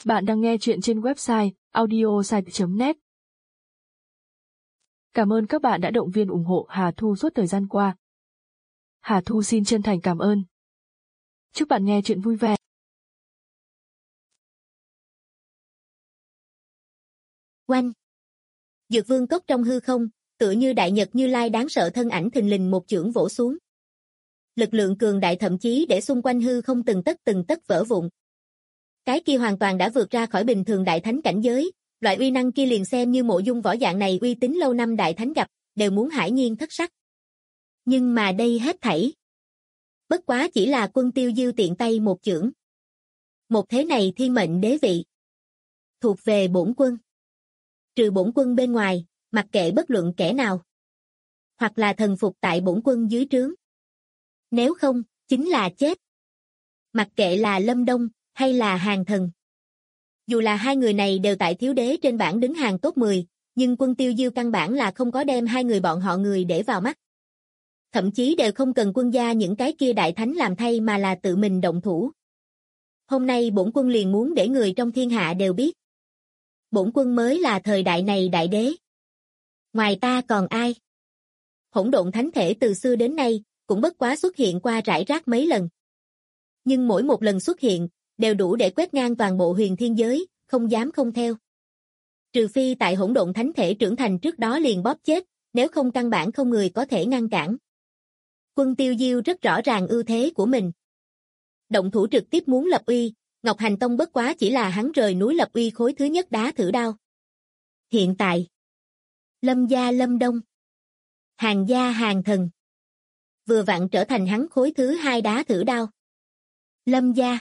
Bạn đang nghe chuyện trên website audiosite.net. Cảm ơn các bạn đã động viên ủng hộ Hà Thu suốt thời gian qua. Hà Thu xin chân thành cảm ơn. Chúc bạn nghe chuyện vui vẻ. Oanh! Dược vương cốc trong hư không, tựa như đại nhật Như Lai đáng sợ thân ảnh thình lình một chưởng vỗ xuống. Lực lượng cường đại thậm chí để xung quanh hư không từng tấc vỡ vụn. Cái kia hoàn toàn đã vượt ra khỏi bình thường đại thánh cảnh giới, loại uy năng kia liền xem như Mộ Dung võ dạng này uy tín lâu năm đại thánh gặp, đều muốn hãi nhiên thất sắc. Nhưng mà đây hết thảy bất quá chỉ là Quân Tiêu Diêu tiện tay một chưởng. Một thế này thiên mệnh đế vị thuộc về bổn quân. Trừ bổn quân bên ngoài, mặc kệ bất luận kẻ nào, hoặc là thần phục tại bổn quân dưới trướng. Nếu không, chính là chết. Mặc kệ là Lâm Đông hay là Hàn Thần. Dù là hai người này đều tại thiếu đế trên bảng đứng hàng top 10, nhưng Quân Tiêu Diêu căn bản là không có đem hai người bọn họ người để vào mắt. Thậm chí đều không cần quân gia những cái kia đại thánh làm thay mà là tự mình động thủ. Hôm nay bổn quân liền muốn để người trong thiên hạ đều biết. Bổn quân mới là thời đại này đại đế. Ngoài ta còn ai? Hỗn độn thánh thể từ xưa đến nay, cũng bất quá xuất hiện qua rải rác mấy lần. Nhưng mỗi một lần xuất hiện, đều đủ để quét ngang toàn bộ huyền thiên giới, không dám không theo. Trừ phi tại hỗn độn thánh thể trưởng thành trước đó liền bóp chết, nếu không căn bản không người có thể ngăn cản. Quân Tiêu Diêu rất rõ ràng ưu thế của mình. Động thủ trực tiếp muốn lập uy, Ngọc Hành Tông bất quá chỉ là hắn rời núi lập uy khối thứ nhất đá thử đao. Hiện tại, Lâm gia Lâm Đông, Hàn gia Hàn Thần, vừa vặn trở thành hắn khối thứ hai đá thử đao. Lâm gia,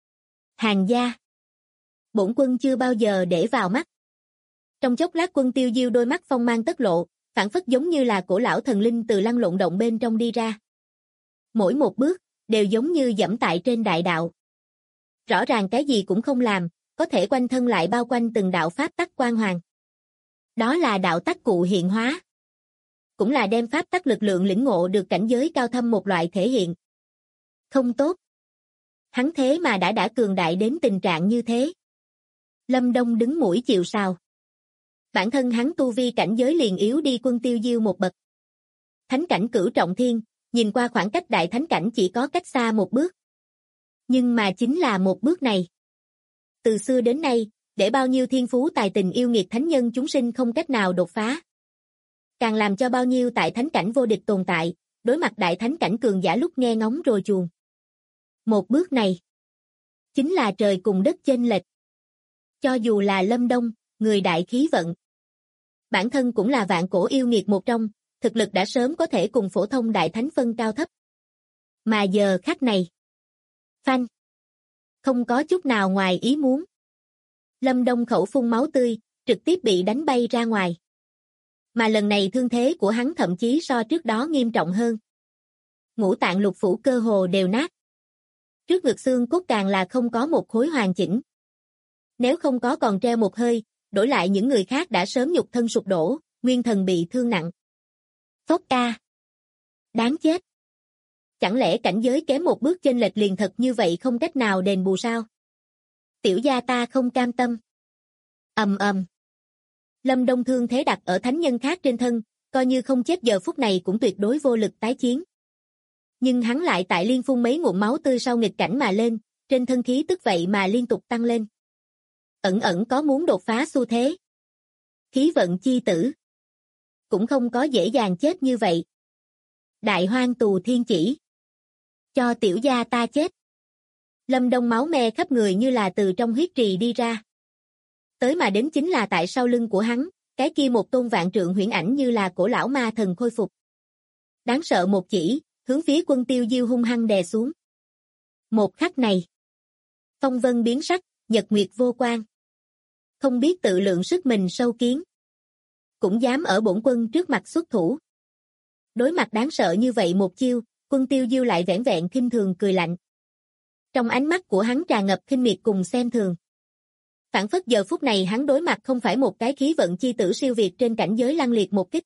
Hàn gia, bổn quân chưa bao giờ để vào mắt. Trong chốc lát Quân Tiêu Diêu đôi mắt phong mang tất lộ, phảng phất giống như là cổ lão thần linh từ lăn lộn động bên trong đi ra. Mỗi một bước, đều giống như dẫm tại trên đại đạo. Rõ ràng cái gì cũng không làm, có thể quanh thân lại bao quanh từng đạo pháp tắc quang hoàng. Đó là đạo tắc cụ hiện hóa. Cũng là đem pháp tắc lực lượng lĩnh ngộ được cảnh giới cao thâm một loại thể hiện. Không tốt. Hắn thế mà đã cường đại đến tình trạng như thế. Lâm Đông đứng mũi chịu sào. Bản thân hắn tu vi cảnh giới liền yếu đi Quân Tiêu Diêu một bậc. Thánh cảnh cửu trọng thiên, nhìn qua khoảng cách đại thánh cảnh chỉ có cách xa một bước. Nhưng mà chính là một bước này. Từ xưa đến nay, để bao nhiêu thiên phú tài tình yêu nghiệt thánh nhân chúng sinh không cách nào đột phá. Càng làm cho bao nhiêu tại thánh cảnh vô địch tồn tại, đối mặt đại thánh cảnh cường giả lúc nghe ngóng rồi chuồn. Một bước này, chính là trời cùng đất chênh lệch. Cho dù là Lâm Đông, người đại khí vận, bản thân cũng là vạn cổ yêu nghiệt một trong, thực lực đã sớm có thể cùng phổ thông đại thánh phân cao thấp. Mà giờ khắc này, phanh, không có chút nào ngoài ý muốn. Lâm Đông khẩu phun máu tươi, trực tiếp bị đánh bay ra ngoài. Mà lần này thương thế của hắn thậm chí so trước đó nghiêm trọng hơn. Ngũ tạng lục phủ cơ hồ đều nát. Trước ngực xương cốt càng là không có một khối hoàn chỉnh. Nếu không có còn treo một hơi, đổi lại những người khác đã sớm nhục thân sụp đổ, nguyên thần bị thương nặng. Phốc ca. Đáng chết. Chẳng lẽ cảnh giới kém một bước chênh lệch liền thật như vậy không cách nào đền bù sao? Tiểu gia ta không cam tâm. Ầm ầm. Lâm Đông thương thế đặt ở thánh nhân khác trên thân, coi như không chết giờ phút này cũng tuyệt đối vô lực tái chiến. Nhưng hắn lại tại liên phun mấy ngụm máu tươi sau nghịch cảnh mà lên, trên thân khí tức vậy mà liên tục tăng lên. Ẩn ẩn có muốn đột phá xu thế. Khí vận chi tử cũng không có dễ dàng chết như vậy. Đại hoang tù thiên chỉ. Cho tiểu gia ta chết. Lâm Đông máu me khắp người như là từ trong huyết trì đi ra. Tới mà đến chính là tại sau lưng của hắn, cái kia một tôn vạn trượng huyễn ảnh như là cổ lão ma thần khôi phục. Đáng sợ một chỉ, hướng phía Quân Tiêu Diêu hung hăng đè xuống. Một khắc này, phong vân biến sắc, nhật nguyệt vô quang. Không biết tự lượng sức mình sâu kiến. Cũng dám ở bổn quân trước mặt xuất thủ. Đối mặt đáng sợ như vậy một chiêu, Quân Tiêu Diêu lại vẻn vẹn khinh thường cười lạnh. Trong ánh mắt của hắn tràn ngập khinh miệt cùng xem thường. Phản phất giờ phút này hắn đối mặt không phải một cái khí vận chi tử siêu việt trên cảnh giới lăng liệt một kích,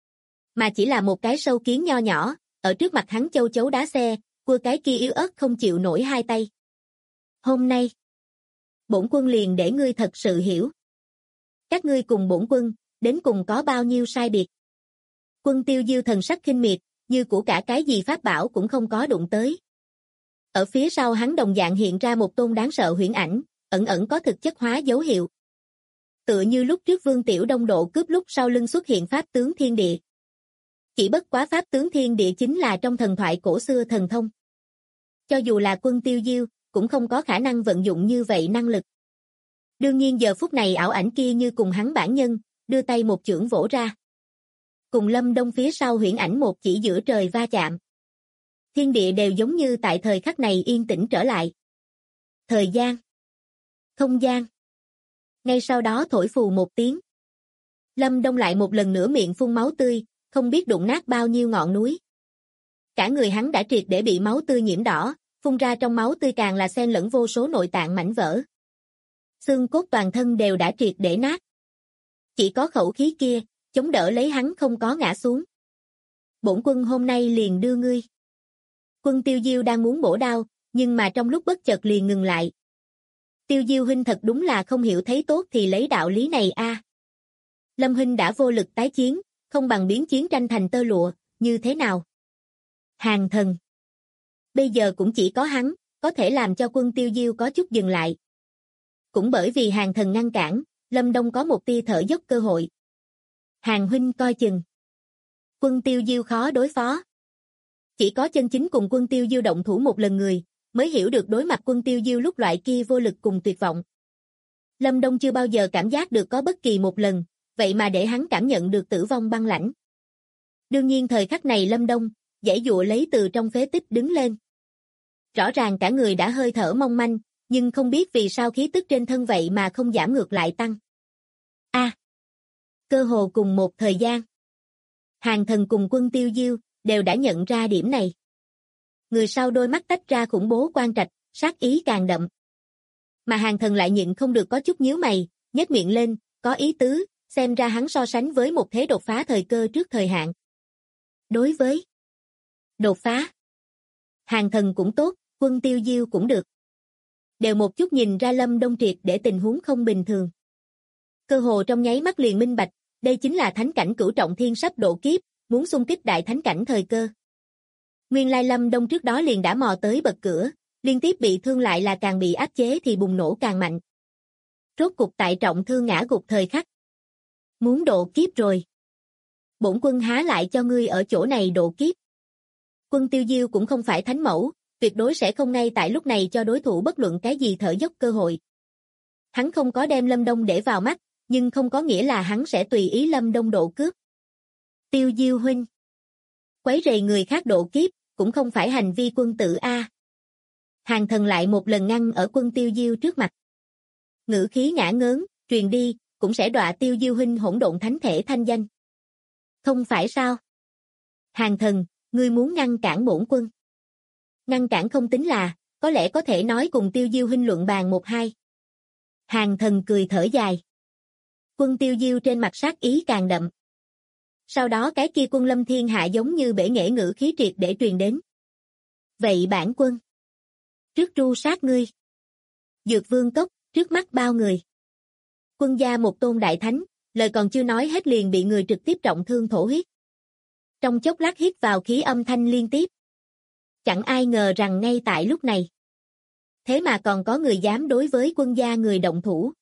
mà chỉ là một cái sâu kiến nho nhỏ, ở trước mặt hắn châu chấu đá xe, cua cái kia yếu ớt không chịu nổi hai tay. Hôm nay, Bổn quân liền để ngươi thật sự hiểu. Các ngươi cùng bổn quân, đến cùng có bao nhiêu sai biệt. Quân Tiêu Diêu thần sắc khinh miệt, như của cả cái gì pháp bảo cũng không có đụng tới. Ở phía sau hắn đồng dạng hiện ra một tôn đáng sợ huyễn ảnh, ẩn ẩn có thực chất hóa dấu hiệu. Tựa như lúc trước Vương Tiểu Đông độ cướp lúc sau lưng xuất hiện pháp tướng thiên địa. Chỉ bất quá pháp tướng thiên địa chính là trong thần thoại cổ xưa thần thông. Cho dù là Quân Tiêu Diêu, cũng không có khả năng vận dụng như vậy năng lực. Đương nhiên giờ phút này ảo ảnh kia như cùng hắn bản nhân, đưa tay một chưởng vỗ ra. Cùng Lâm Đông phía sau huyễn ảnh một chỉ giữa trời va chạm. Thiên địa đều giống như tại thời khắc này yên tĩnh trở lại. Thời gian. Không gian. Ngay sau đó thổi phù một tiếng. Lâm Đông lại một lần nữa miệng phun máu tươi, không biết đụng nát bao nhiêu ngọn núi. Cả người hắn đã triệt để bị máu tươi nhiễm đỏ, phun ra trong máu tươi càng là xen lẫn vô số nội tạng mảnh vỡ. Xương cốt toàn thân đều đã triệt để nát. Chỉ có khẩu khí kia, chống đỡ lấy hắn không có ngã xuống. Bổn quân hôm nay liền đưa ngươi. Quân Tiêu Diêu đang muốn bổ đao, nhưng mà trong lúc bất chợt liền ngừng lại. Tiêu Diêu huynh thật đúng là không hiểu thấy tốt thì lấy đạo lý này a. Lâm huynh đã vô lực tái chiến, không bằng biến chiến tranh thành tơ lụa, như thế nào? Hàng thần. Bây giờ cũng chỉ có hắn, có thể làm cho Quân Tiêu Diêu có chút dừng lại. Cũng bởi vì hàng thần ngăn cản, Lâm Đông có một tia thở dốc cơ hội. Hàng huynh coi chừng. Quân Tiêu Diêu khó đối phó. Chỉ có chân chính cùng Quân Tiêu Diêu động thủ một lần người, mới hiểu được đối mặt Quân Tiêu Diêu lúc loại kia vô lực cùng tuyệt vọng. Lâm Đông chưa bao giờ cảm giác được có bất kỳ một lần, vậy mà để hắn cảm nhận được tử vong băng lãnh. Đương nhiên thời khắc này Lâm Đông, giãy giụa lấy từ trong phế tích đứng lên. Rõ ràng cả người đã hơi thở mong manh, nhưng không biết vì sao khí tức trên thân vậy mà không giảm ngược lại tăng. Cơ hồ cùng một thời gian. Hàng thần cùng Quân Tiêu Diêu, đều đã nhận ra điểm này. Người sau đôi mắt tách ra khủng bố quan trạch, sát ý càng đậm. Mà hàng thần lại nhịn không được có chút nhíu mày, nhếch miệng lên, có ý tứ, xem ra hắn so sánh với một thế đột phá thời cơ trước thời hạn. Đối với đột phá, hàng thần cũng tốt, Quân Tiêu Diêu cũng được. Đều một chút nhìn ra Lâm Đông triệt để tình huống không bình thường. Cơ hồ trong nháy mắt liền minh bạch, đây chính là thánh cảnh cửu trọng thiên sắp độ kiếp, muốn xung kích đại thánh cảnh thời cơ. Nguyên lai Lâm Đông trước đó liền đã mò tới bậc cửa, liên tiếp bị thương lại là càng bị áp chế thì bùng nổ càng mạnh. Rốt cục tại trọng thương ngã gục thời khắc. Muốn độ kiếp rồi. Bổn quân há lại cho ngươi ở chỗ này độ kiếp. Quân Tiêu Diêu cũng không phải thánh mẫu, tuyệt đối sẽ không ngay tại lúc này cho đối thủ bất luận cái gì thở dốc cơ hội. Hắn không có đem Lâm Đông để vào mắt, nhưng không có nghĩa là hắn sẽ tùy ý Lâm Đông độ cướp. Tiêu Diêu huynh. Quấy rầy người khác độ kiếp, cũng không phải hành vi quân tử a. Hàng thần lại một lần ngăn ở Quân Tiêu Diêu trước mặt. Ngữ khí ngã ngớn, truyền đi, cũng sẽ đọa Tiêu Diêu huynh hỗn độn thánh thể thanh danh. Không phải sao? Hàng thần, ngươi muốn ngăn cản bổn quân. Ngăn cản không tính là, có lẽ có thể nói cùng Tiêu Diêu huynh luận bàn một hai. Hàng thần cười thở dài. Quân Tiêu Diêu trên mặt sát ý càng đậm. Sau đó cái kia quân lâm thiên hạ giống như bể nghệ ngữ khí triệt để truyền đến. Vậy bản quân. Trước tru sát ngươi. Dược vương cốc, trước mắt bao người. Quân gia một tôn đại thánh, lời còn chưa nói hết liền bị người trực tiếp trọng thương thổ huyết. Trong chốc lát hít vào khí âm thanh liên tiếp. Chẳng ai ngờ rằng ngay tại lúc này. Thế mà còn có người dám đối với quân gia người động thủ.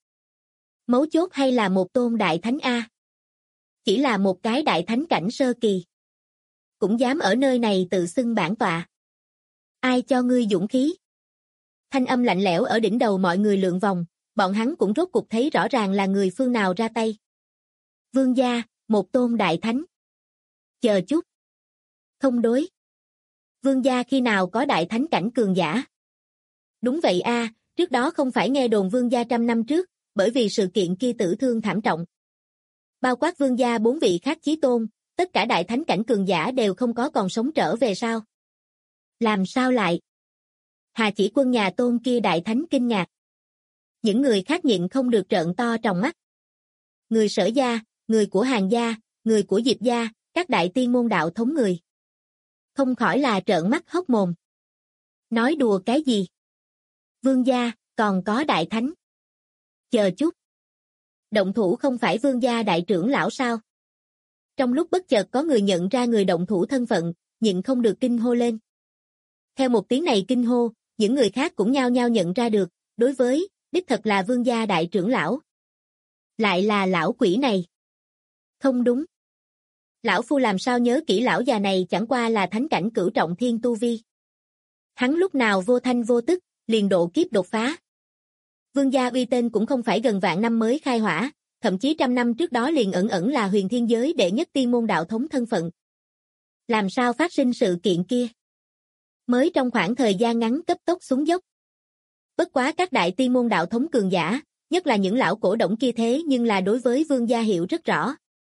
Mấu chốt hay là một tôn đại thánh A. Chỉ là một cái đại thánh cảnh sơ kỳ. Cũng dám ở nơi này tự xưng bản tọa. Ai cho ngươi dũng khí? Thanh âm lạnh lẽo ở đỉnh đầu mọi người lượn vòng, bọn hắn cũng rốt cục thấy rõ ràng là người phương nào ra tay. Vương gia, một tôn đại thánh. Chờ chút. Không đối. Vương gia khi nào có đại thánh cảnh cường giả? Đúng vậy a, trước đó không phải nghe đồn vương gia 100 năm trước, bởi vì sự kiện kia tử thương thảm trọng. Bao quát vương gia 4 vị khác chí tôn, tất cả đại thánh cảnh cường giả đều không có còn sống trở về sao? Làm sao lại? Hà Chỉ Quân nhà tôn kia đại thánh kinh ngạc. Những người khác nhịn không được trợn to tròng mắt. Người Sở gia, người của Hàn gia, người của Diệp gia, các đại tiên môn đạo thống người. Không khỏi là trợn mắt hốc mồm. Nói đùa cái gì? Vương gia, còn có đại thánh. Chờ chút. Động thủ không phải Vương gia đại trưởng lão sao? Trong lúc bất chợt có người nhận ra người động thủ thân phận, nhịn không được kinh hô lên. Theo một tiếng này kinh hô, những người khác cũng nhao nhao nhận ra được, đối với, đích thật là Vương gia đại trưởng lão. Lại là lão quỷ này. Không đúng. Lão phu làm sao nhớ kỹ lão già này chẳng qua là thánh cảnh cửu trọng thiên tu vi. Hắn lúc nào vô thanh vô tức, liền độ kiếp đột phá. Vương gia uy tên cũng không phải gần vạn năm mới khai hỏa, thậm chí trăm năm trước đó liền ẩn ẩn là huyền thiên giới đệ nhất tiên môn đạo thống thân phận. Làm sao phát sinh sự kiện kia? Mới trong khoảng thời gian ngắn cấp tốc xuống dốc. Bất quá các đại tiên môn đạo thống cường giả, nhất là những lão cổ động kia thế nhưng là đối với vương gia hiểu rất rõ.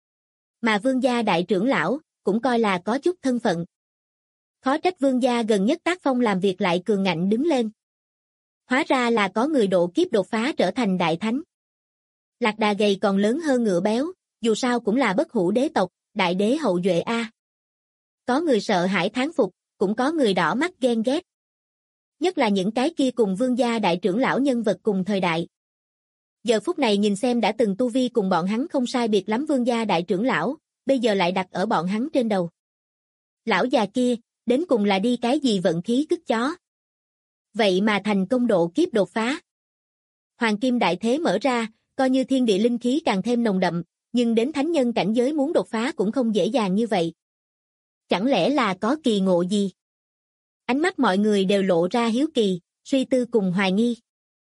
Mà vương gia đại trưởng lão, cũng coi là có chút thân phận. Khó trách vương gia gần nhất tác phong làm việc lại cường ngạnh đứng lên. Hóa ra là có người độ kiếp đột phá trở thành đại thánh. Lạc đà gầy còn lớn hơn ngựa béo, dù sao cũng là bất hủ đế tộc, đại đế hậu duệ a. Có người sợ hãi thán phục, cũng có người đỏ mắt ghen ghét. Nhất là những cái kia cùng vương gia đại trưởng lão nhân vật cùng thời đại. Giờ phút này nhìn xem đã từng tu vi cùng bọn hắn không sai biệt lắm vương gia đại trưởng lão, bây giờ lại đặt ở bọn hắn trên đầu. Lão già kia, đến cùng là đi cái gì vận khí cứt chó. Vậy mà thành công độ kiếp đột phá. Hoàng kim đại thế mở ra, coi như thiên địa linh khí càng thêm nồng đậm, nhưng đến thánh nhân cảnh giới muốn đột phá cũng không dễ dàng như vậy. Chẳng lẽ là có kỳ ngộ gì? Ánh mắt mọi người đều lộ ra hiếu kỳ, suy tư cùng hoài nghi.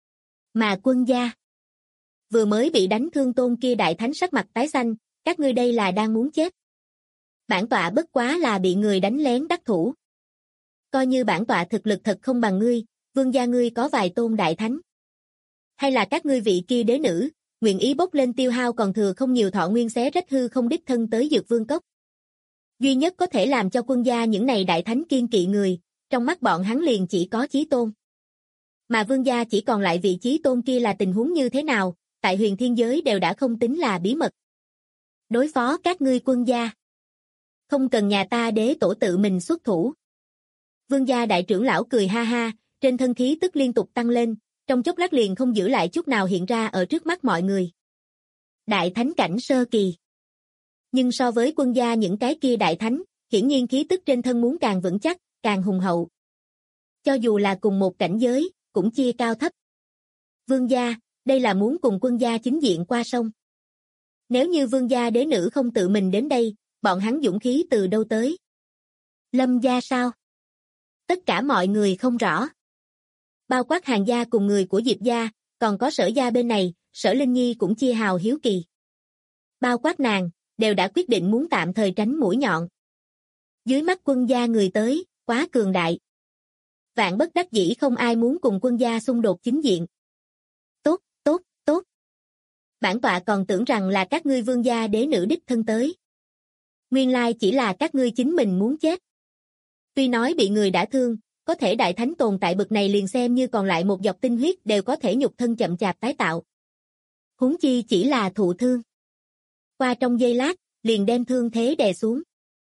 Mà quân gia vừa mới bị đánh thương tôn kia đại thánh sắc mặt tái xanh, các ngươi đây là đang muốn chết. Bản tọa bất quá là bị người đánh lén đắc thủ. Coi như bản tọa thực lực thật không bằng ngươi, vương gia ngươi có vài tôn đại thánh. Hay là các ngươi vị kia đế nữ, nguyện ý bốc lên tiêu hao còn thừa không nhiều thọ nguyên xé rách hư không đích thân tới Dược Vương Cốc. Duy nhất có thể làm cho quân gia những này đại thánh kiên kỵ người, trong mắt bọn hắn liền chỉ có chí tôn. Mà vương gia chỉ còn lại vị chí tôn kia là tình huống như thế nào, tại huyền thiên giới đều đã không tính là bí mật. Đối phó các ngươi quân gia. Không cần nhà ta đế tổ tự mình xuất thủ. Vương gia đại trưởng lão cười ha ha, trên thân khí tức liên tục tăng lên, trong chốc lát liền không giữ lại chút nào hiện ra ở trước mắt mọi người. Đại thánh cảnh sơ kỳ. Nhưng so với quân gia những cái kia đại thánh, hiển nhiên khí tức trên thân muốn càng vững chắc, càng hùng hậu. Cho dù là cùng một cảnh giới, cũng chia cao thấp. Vương gia, đây là muốn cùng quân gia chính diện qua sông. Nếu như vương gia đế nữ không tự mình đến đây, bọn hắn dũng khí từ đâu tới? Lâm gia sao? Tất cả mọi người không rõ. Bao quát Hàng gia cùng người của Diệp gia, còn có Sở gia bên này, Sở Linh Nhi cũng chia hào hiếu kỳ. Bao quát nàng, đều đã quyết định muốn tạm thời tránh mũi nhọn. Dưới mắt quân gia người tới, quá cường đại. Vạn bất đắc dĩ không ai muốn cùng quân gia xung đột chính diện. Tốt, tốt, tốt. Bản tọa còn tưởng rằng là các ngươi vương gia đế nữ đích thân tới. Nguyên lai chỉ là các ngươi chính mình muốn chết. Tuy nói bị người đã thương, có thể đại thánh tồn tại bực này liền xem như còn lại một giọt tinh huyết đều có thể nhục thân chậm chạp tái tạo. Huống chi chỉ là thụ thương. Qua trong giây lát, liền đem thương thế đè xuống.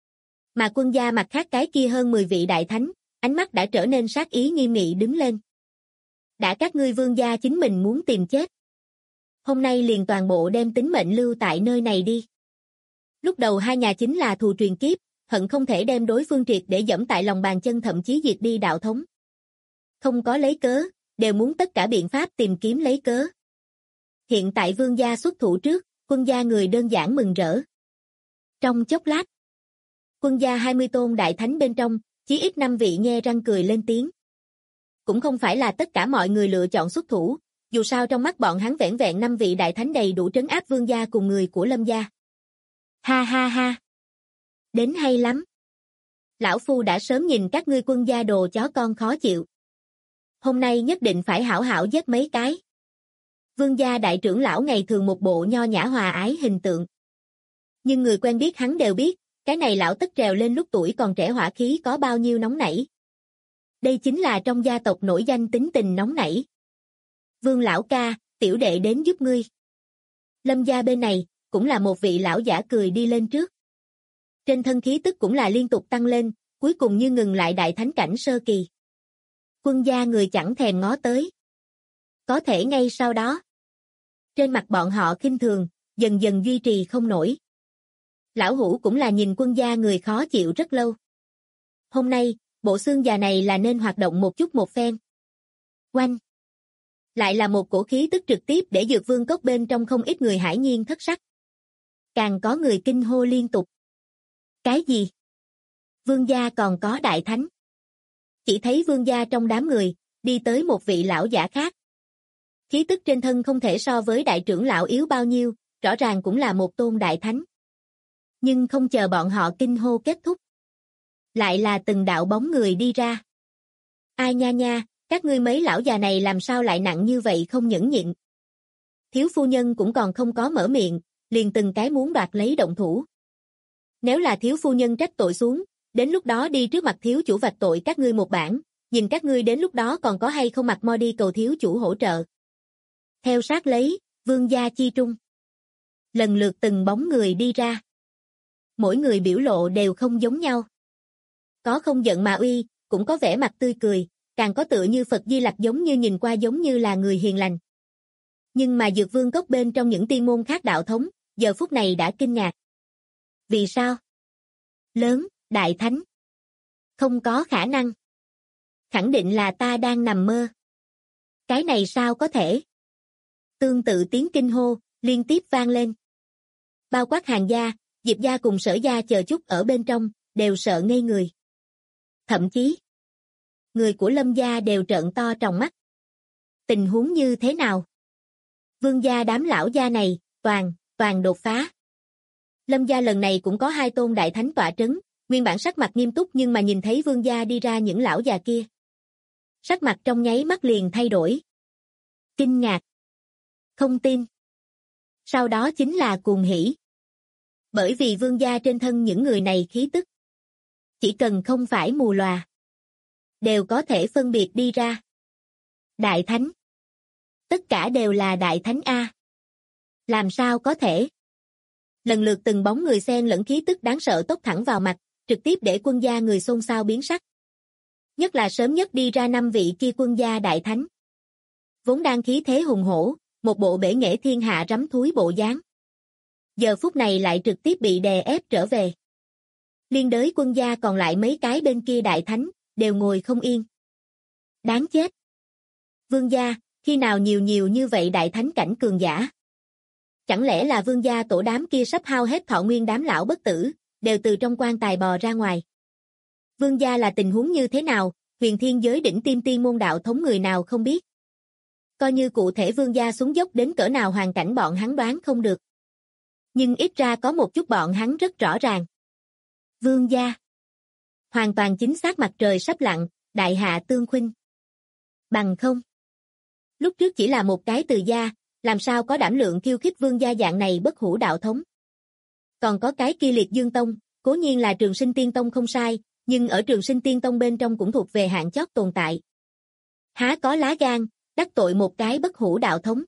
Mà quân gia mặt khác cái kia hơn 10 vị đại thánh, ánh mắt đã trở nên sát ý nghiêm nghị đứng lên. Đã các ngươi vương gia chính mình muốn tìm chết. Hôm nay liền toàn bộ đem tính mệnh lưu tại nơi này đi. Lúc đầu hai nhà chính là thù truyền kiếp, hận không thể đem đối phương triệt để dẫm tại lòng bàn chân thậm chí diệt đi đạo thống. Không có lấy cớ, đều muốn tất cả biện pháp tìm kiếm lấy cớ. Hiện tại vương gia xuất thủ trước, quân gia người đơn giản mừng rỡ. Trong chốc lát, quân gia 20 tôn đại thánh bên trong, chí ít 5 vị nhe răng cười lên tiếng. Cũng không phải là tất cả mọi người lựa chọn xuất thủ, dù sao trong mắt bọn hắn vẻn vẹn 5 vị đại thánh đầy đủ trấn áp vương gia cùng người của Lâm gia. Ha ha ha. Đến hay lắm. Lão phu đã sớm nhìn các ngươi quân gia đồ chó con khó chịu. Hôm nay nhất định phải hảo hảo giết mấy cái. Vương gia đại trưởng lão ngày thường một bộ nho nhã hòa ái hình tượng. Nhưng người quen biết hắn đều biết, cái này lão tất trèo lên lúc tuổi còn trẻ hỏa khí có bao nhiêu nóng nảy. Đây chính là trong gia tộc nổi danh tính tình nóng nảy. Vương lão ca, tiểu đệ đến giúp ngươi. Lâm gia bên này, cũng là một vị lão giả cười đi lên trước. Trên thân khí tức cũng là liên tục tăng lên, cuối cùng như ngừng lại đại thánh cảnh sơ kỳ. Quân gia người chẳng thèm ngó tới. Có thể ngay sau đó, Trên mặt bọn họ khinh thường, dần dần duy trì không nổi. Lão Hủ cũng là nhìn quân gia người khó chịu rất lâu. Hôm nay, bộ xương già này là nên hoạt động một chút một phen. Oanh! Lại là một cổ khí tức trực tiếp để Dược Vương cốc bên trong không ít người hãi nhiên thất sắc. Càng có người kinh hô liên tục. Cái gì? Vương gia còn có đại thánh. Chỉ thấy vương gia trong đám người, đi tới một vị lão giả khác. Khí tức trên thân không thể so với đại trưởng lão yếu bao nhiêu, rõ ràng cũng là một tôn đại thánh. Nhưng không chờ bọn họ kinh hô kết thúc. Lại là từng đạo bóng người đi ra. Ai nha nha, các ngươi mấy lão già này làm sao lại nặng như vậy không nhẫn nhịn. Thiếu phu nhân cũng còn không có mở miệng, liền từng cái muốn đoạt lấy động thủ. Nếu là thiếu phu nhân trách tội xuống, đến lúc đó đi trước mặt thiếu chủ vạch tội các ngươi một bản, nhìn các ngươi đến lúc đó còn có hay không mặt mo đi cầu thiếu chủ hỗ trợ. Theo sát lấy, vương gia chi trung. Lần lượt từng bóng người đi ra. Mỗi người biểu lộ đều không giống nhau. Có không giận mà uy, cũng có vẻ mặt tươi cười, càng có tựa như Phật Di Lặc giống như nhìn qua giống như là người hiền lành. Nhưng mà Dược Vương cốc bên trong những tiên môn khác đạo thống, giờ phút này đã kinh ngạc. Vì sao? Lớn, đại thánh. Không có khả năng. Khẳng định là ta đang nằm mơ. Cái này sao có thể? Tương tự tiếng kinh hô, liên tiếp vang lên. Bao quát Hàng gia, Diệp gia cùng Sở gia chờ chút ở bên trong, đều sợ ngây người. Thậm chí, người của Lâm gia đều trợn to tròng mắt. Tình huống như thế nào? Vương gia đám lão gia này, toàn đột phá. Lâm gia lần này cũng có 2 tôn đại thánh tọa trấn, nguyên bản sắc mặt nghiêm túc nhưng mà nhìn thấy vương gia đi ra những lão già kia. Sắc mặt trong nháy mắt liền thay đổi. Kinh ngạc. Không tin. Sau đó chính là cuồng hỉ. Bởi vì vương gia trên thân những người này khí tức. Chỉ cần không phải mù lòa. Đều có thể phân biệt đi ra. Đại thánh. Tất cả đều là đại thánh A. Làm sao có thể? Lần lượt từng bóng người xen lẫn khí tức đáng sợ tốc thẳng vào mặt, trực tiếp để quân gia người xôn xao biến sắc. Nhất là sớm nhất đi ra 5 vị kia quân gia đại thánh. Vốn đang khí thế hùng hổ, một bộ bể nghệ thiên hạ rắm thúi bộ dáng. Giờ phút này lại trực tiếp bị đè ép trở về. Liên đới quân gia còn lại mấy cái bên kia đại thánh, đều ngồi không yên. Đáng chết. Vương gia, khi nào nhiều như vậy đại thánh cảnh cường giả? Chẳng lẽ là vương gia tổ đám kia sắp hao hết thọ nguyên đám lão bất tử, đều từ trong quan tài bò ra ngoài. Vương gia là tình huống như thế nào, huyền thiên giới đỉnh tiên tiên môn đạo thống người nào không biết. Coi như cụ thể vương gia xuống dốc đến cỡ nào hoàn cảnh bọn hắn đoán không được. Nhưng ít ra có một chút bọn hắn rất rõ ràng. Vương gia. Hoàn toàn chính xác mặt trời sắp lặn, đại hạ tương khuynh. Bằng không. Lúc trước chỉ là một cái từ gia, làm sao có đảm lượng khiêu khích vương gia dạng này bất hủ đạo thống. Còn có cái kia Liệt Dương Tông, cố nhiên là Trường Sinh Tiên Tông không sai, nhưng ở Trường Sinh Tiên Tông bên trong cũng thuộc về hạng chót tồn tại. Há có lá gan, đắc tội một cái bất hủ đạo thống.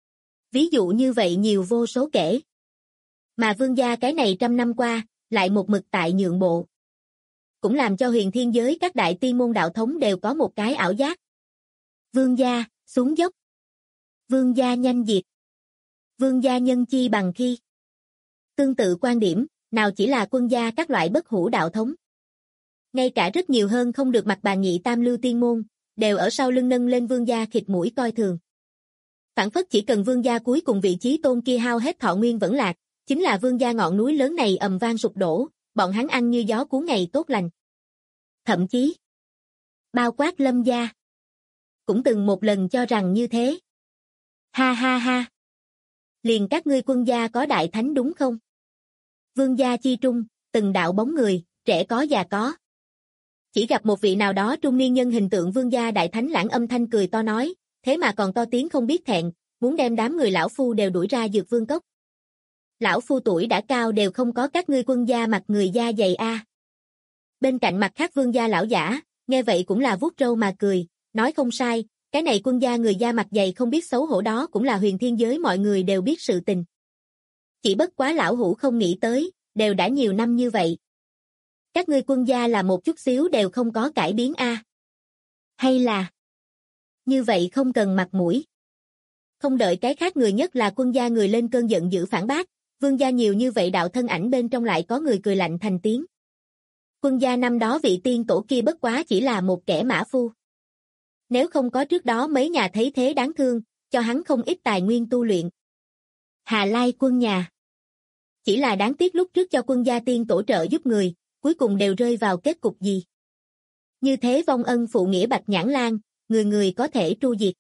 Ví dụ như vậy nhiều vô số kể. Mà vương gia cái này 100 năm qua, lại một mực tại nhượng bộ. Cũng làm cho huyền thiên giới các đại tiên môn đạo thống đều có một cái ảo giác. Vương gia, xuống dốc. Vương gia nhanh diệt. Vương gia nhân chi bằng khi. Tương tự quan điểm, nào chỉ là quân gia các loại bất hủ đạo thống. Ngay cả rất nhiều hơn không được mặt bàn nhị tam lưu tiên môn, đều ở sau lưng nâng lên vương gia khịt mũi coi thường. Phản phất chỉ cần vương gia cuối cùng vị trí tôn kia hao hết thọ nguyên vẫn lạc, chính là vương gia ngọn núi lớn này ầm vang sụp đổ, bọn hắn ăn như gió cuốn ngày tốt lành. Thậm chí, bao quát Lâm gia, cũng từng một lần cho rằng như thế. Ha ha ha. Liền các ngươi quân gia có đại thánh đúng không? Vương gia chi trung, từng đạo bóng người, trẻ có già có. Chỉ gặp một vị nào đó trung niên nhân hình tượng vương gia đại thánh lãng âm thanh cười to nói, thế mà còn to tiếng không biết thẹn, muốn đem đám người lão phu đều đuổi ra Dược Vương cốc. Lão phu tuổi đã cao đều không có các ngươi quân gia mặt người da dày a. Bên cạnh mặt khác vương gia lão giả, nghe vậy cũng là vuốt râu mà cười, nói không sai, cái này quân gia người da mặt dày không biết xấu hổ đó cũng là huyền thiên giới mọi người đều biết sự tình. Chỉ bất quá lão hủ không nghĩ tới, đều đã nhiều năm như vậy. Các ngươi quân gia là một chút xíu đều không có cải biến a. Hay là như vậy không cần mặt mũi. Không đợi cái khác người, nhất là Quân gia người lên cơn giận dữ phản bác, Vương gia nhiều như vậy đạo thân ảnh bên trong lại có người cười lạnh thành tiếng. Quân gia năm đó vị tiên tổ kia bất quá chỉ là một kẻ mã phu. Nếu không có trước đó mấy nhà thấy thế đáng thương, cho hắn không ít tài nguyên tu luyện. Hà Lai quân nhà. Chỉ là đáng tiếc lúc trước cho Quân gia tiên tổ trợ giúp người, cuối cùng đều rơi vào kết cục gì. Như thế vong ân phụ nghĩa Bạch Nhãn Lang, người người có thể tru diệt.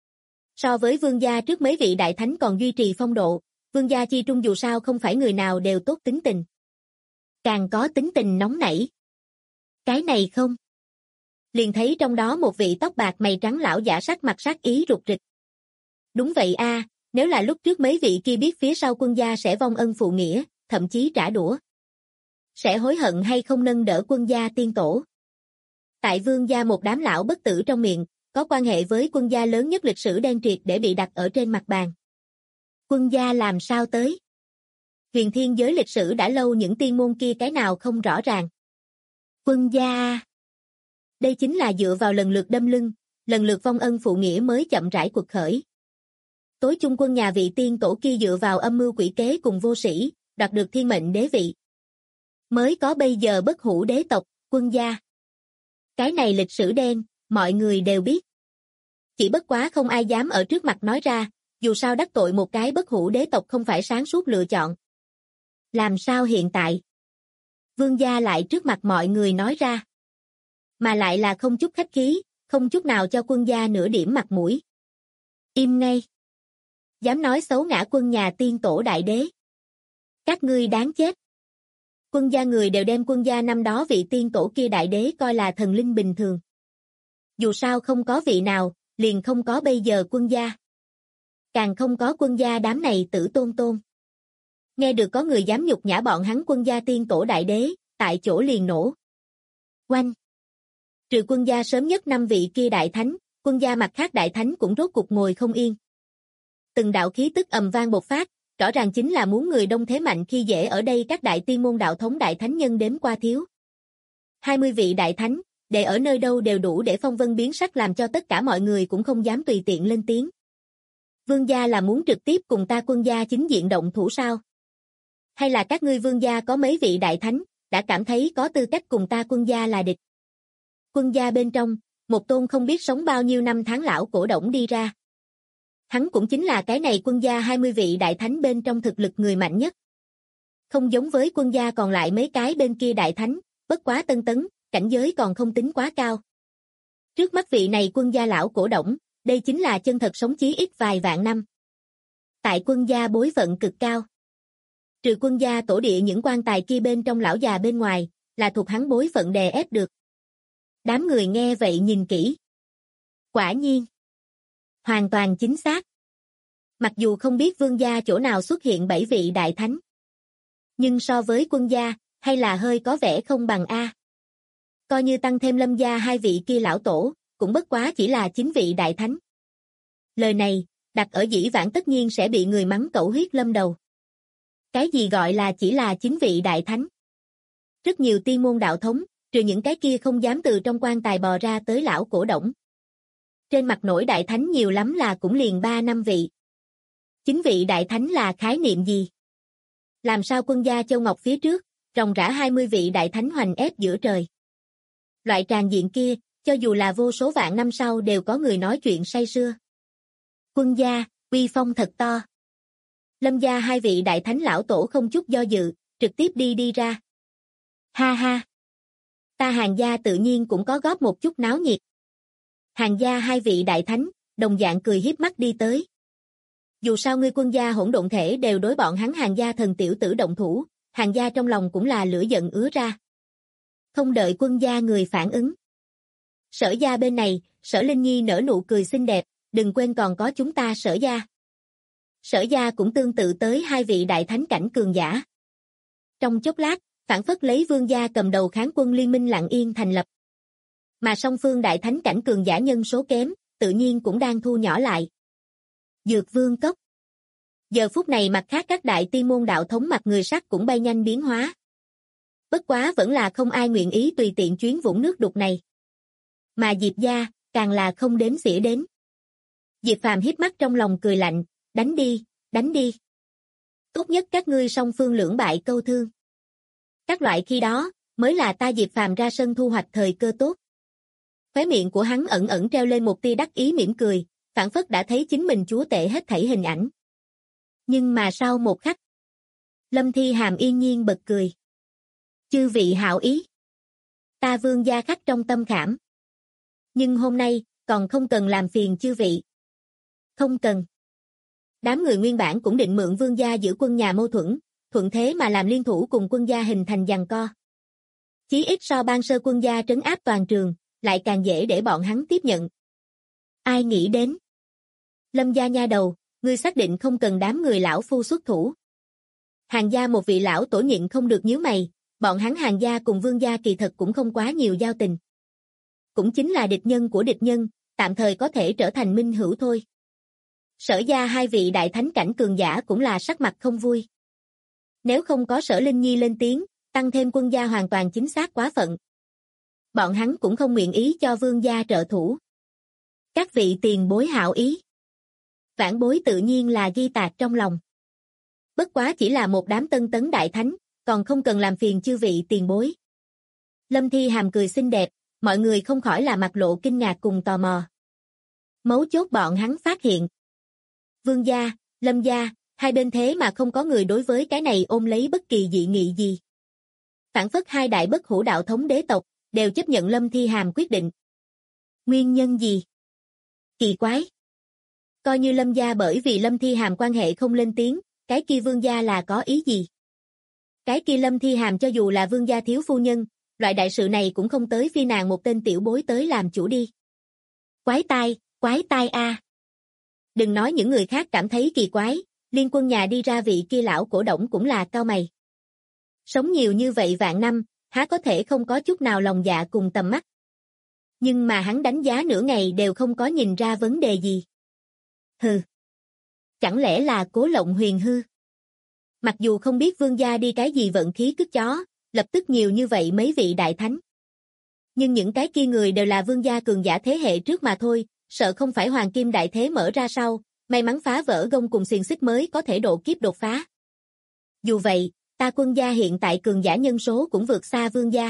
So với Vương gia trước mấy vị đại thánh còn duy trì phong độ, Vương gia chi trung dù sao không phải người nào đều tốt tính tình. Càng có tính tình nóng nảy. Cái này không. Liền thấy trong đó một vị tóc bạc mày trắng lão giả sắc mặt sát ý rụt rịch. Đúng vậy a, nếu là lúc trước mấy vị kia biết phía sau Quân gia sẽ vong ân phụ nghĩa, thậm chí trả đũa, sẽ hối hận hay không nâng đỡ Quân gia tiên tổ. Tại Vương gia một đám lão bất tử trong miệng, có quan hệ với Quân gia lớn nhất lịch sử đen triệt để bị đặt ở trên mặt bàn. Quân gia làm sao tới? Huyền thiên giới lịch sử đã lâu, những tiên môn kia cái nào không rõ ràng. Quân gia. Đây chính là dựa vào lần lượt đâm lưng, lần lượt vong ân phụ nghĩa mới chậm rãi quật khởi. Tối chung Quân nhà vị tiên tổ kia dựa vào âm mưu quỷ kế cùng vô sĩ, đoạt được thiên mệnh đế vị. Mới có bây giờ bất hủ đế tộc, Quân gia. Cái này lịch sử đen, mọi người đều biết. Chỉ bất quá không ai dám ở trước mặt nói ra, dù sao đắc tội một cái bất hủ đế tộc không phải sáng suốt lựa chọn. Làm sao hiện tại? Vương gia lại trước mặt mọi người nói ra. Mà lại là không chút khách khí, không chút nào cho Quân gia nửa điểm mặt mũi. Im ngay. Dám nói xấu ngã Quân nhà tiên tổ đại đế. Các ngươi đáng chết. Quân gia người đều đem Quân gia năm đó vị tiên tổ kia đại đế coi là thần linh bình thường. Dù sao không có vị nào, liền không có bây giờ Quân gia. Càng không có Quân gia đám này tử tôn tôn. Nghe được có người dám nhục nhã bọn hắn Quân gia tiên tổ đại đế, tại chỗ liền nổ. Oanh! Trừ Quân gia sớm nhất 5 vị kia đại thánh, Quân gia mặt khác đại thánh cũng rốt cục ngồi không yên. Từng đạo khí tức ầm vang bộc phát, rõ ràng chính là muốn người đông thế mạnh khi dễ, ở đây các đại tiên môn đạo thống đại thánh nhân đếm qua thiếu. 20 vị đại thánh, để ở nơi đâu đều đủ để phong vân biến sắc, làm cho tất cả mọi người cũng không dám tùy tiện lên tiếng. Vương gia là muốn trực tiếp cùng ta Quân gia chính diện động thủ sao? Hay là các ngươi Vương gia có mấy vị đại thánh, đã cảm thấy có tư cách cùng ta Quân gia là địch? Quân gia bên trong, một tôn không biết sống bao nhiêu năm tháng lão cổ đổng đi ra. Hắn cũng chính là cái này Quân gia 20 vị đại thánh bên trong thực lực người mạnh nhất. Không giống với Quân gia còn lại mấy cái bên kia đại thánh, bất quá tân tấn, cảnh giới còn không tính quá cao. Trước mắt vị này Quân gia lão cổ đổng, đây chính là chân thật sống chí ít vài vạn năm. Tại Quân gia bối phận cực cao. Trừ Quân gia tổ địa những quan tài kia bên trong lão già bên ngoài, là thuộc hắn bối phận đè ép được. Đám người nghe vậy nhìn kỹ. Quả nhiên. Hoàn toàn chính xác. Mặc dù không biết Vương gia chỗ nào xuất hiện 7 vị đại thánh. Nhưng so với Quân gia, hay là hơi có vẻ không bằng A. Coi như tăng thêm Lâm gia 2 vị kia lão tổ, cũng bất quá chỉ là 9 vị đại thánh. Lời này, đặt ở dĩ vãng tất nhiên sẽ bị người mắng cẩu huyết lâm đầu. Cái gì gọi là chỉ là 9 vị đại thánh? Rất nhiều tiên môn đạo thống, trừ những cái kia không dám từ trong quan tài bò ra tới lão cổ đổng. Trên mặt nổi đại thánh nhiều lắm là cũng liền 3-5 vị. 9 vị đại thánh là khái niệm gì? Làm sao Quân gia Châu Ngọc phía trước, ròng rã 20 vị đại thánh hoành ép giữa trời. Loại tràng diện kia, cho dù là vô số vạn năm sau đều có người nói chuyện say sưa. Quân gia, uy phong thật to. Lâm gia 2 vị đại thánh lão tổ không chút do dự, trực tiếp đi ra. Ha ha. Ta Hàn gia tự nhiên cũng có góp một chút náo nhiệt. Hàn gia 2 vị đại thánh, đồng dạng cười hiếp mắt đi tới. Dù sao ngươi Quân gia hỗn độn thể đều đối bọn hắn Hàn gia thần tiểu tử động thủ, Hàn gia trong lòng cũng là lửa giận ứa ra. Không đợi Quân gia người phản ứng. Sở gia bên này, Sở Linh Nhi nở nụ cười xinh đẹp, đừng quên còn có chúng ta Sở gia. Sở gia cũng tương tự tới 2 vị đại thánh cảnh cường giả. Trong chốc lát, phản phất lấy Vương gia cầm đầu kháng quân liên minh lặng yên thành lập. Mà song phương đại thánh cảnh cường giả nhân số kém, tự nhiên cũng đang thu nhỏ lại. Dược Vương Cốc. Giờ phút này mặt khác các đại tiên môn đạo thống mặt người sắc cũng bay nhanh biến hóa. Bất quá vẫn là không ai nguyện ý tùy tiện chuyến vũng nước đục này. Mà Diệp gia, càng là không đếm xỉa đến. Diệp Phàm híp mắt trong lòng cười lạnh, đánh đi, đánh đi. Tốt nhất các ngươi song phương lưỡng bại câu thương. Các loại khi đó, mới là ta Diệp Phàm ra sân thu hoạch thời cơ tốt. Khóe miệng của hắn ẩn ẩn treo lên một tia đắc ý mỉm cười, phảng phất đã thấy chính mình chúa tể hết thảy hình ảnh. Nhưng mà sau một khắc, Lâm Thi Hàm yên nhiên bật cười. Chư vị hảo ý. Ta Vương gia khắc trong tâm khảm. Nhưng hôm nay, còn không cần làm phiền chư vị. Không cần. Đám người nguyên bản cũng định mượn Vương gia giữ quân nhà mâu thuẫn, thuận thế mà làm liên thủ cùng quân gia hình thành giằng co. Chí ít so ban sơ quân gia trấn áp toàn trường, lại càng dễ để bọn hắn tiếp nhận. Ai nghĩ đến? Lâm gia nha đầu, ngươi xác định không cần đám người lão phu xuất thủ. Hàng gia một vị lão tổ nhịn không được nhíu mày, bọn hắn Hàng gia cùng Vương gia kỳ thật cũng không quá nhiều giao tình. Cũng chính là địch nhân của địch nhân, tạm thời có thể trở thành minh hữu thôi. Sở gia hai vị đại thánh cảnh cường giả cũng là sắc mặt không vui. Nếu không có Sở Linh Nhi lên tiếng, tăng thêm quân gia hoàn toàn chính xác quá phận. Bọn hắn cũng không nguyện ý cho Vương gia trợ thủ. Các vị tiền bối hảo ý. Vãn bối tự nhiên là ghi tạc trong lòng. Bất quá chỉ là một đám tân tấn đại thánh, còn không cần làm phiền chư vị tiền bối. Lâm Thi Hàm cười xinh đẹp, mọi người không khỏi là mặt lộ kinh ngạc cùng tò mò. Mấu chốt bọn hắn phát hiện. Vương gia, Lâm gia, hai bên thế mà không có người đối với cái này ôm lấy bất kỳ dị nghị gì. Phản phất hai đại bất hủ đạo thống đế tộc, đều chấp nhận Lâm Thi Hàm quyết định. Nguyên nhân gì? Kỳ quái. Coi như Lâm gia bởi vì Lâm Thi Hàm quan hệ không lên tiếng, cái kia Vương gia là có ý gì? Cái kia Lâm Thi Hàm cho dù là Vương gia thiếu phu nhân, loại đại sự này cũng không tới phi nàng một tên tiểu bối tới làm chủ đi. Quái tai a. Đừng nói những người khác cảm thấy kỳ quái, liên quân nhà đi ra vị kia lão cổ động cũng là cau mày. Sống nhiều như vậy vạn năm, há có thể không có chút nào lòng dạ cùng tầm mắt. Nhưng mà hắn đánh giá nửa ngày đều không có nhìn ra vấn đề gì. Hừ. Chẳng lẽ là cố lộng huyền hư? Mặc dù không biết Vương gia đi cái gì vận khí cứt chó, lập tức nhiều như vậy mấy vị đại thánh. Nhưng những cái kia người đều là Vương gia cường giả thế hệ trước mà thôi, sợ không phải hoàng kim đại thế mở ra sau, may mắn phá vỡ gông cùng xiềng xích mới có thể độ kiếp đột phá. Dù vậy, ta quân gia hiện tại cường giả nhân số cũng vượt xa Vương gia.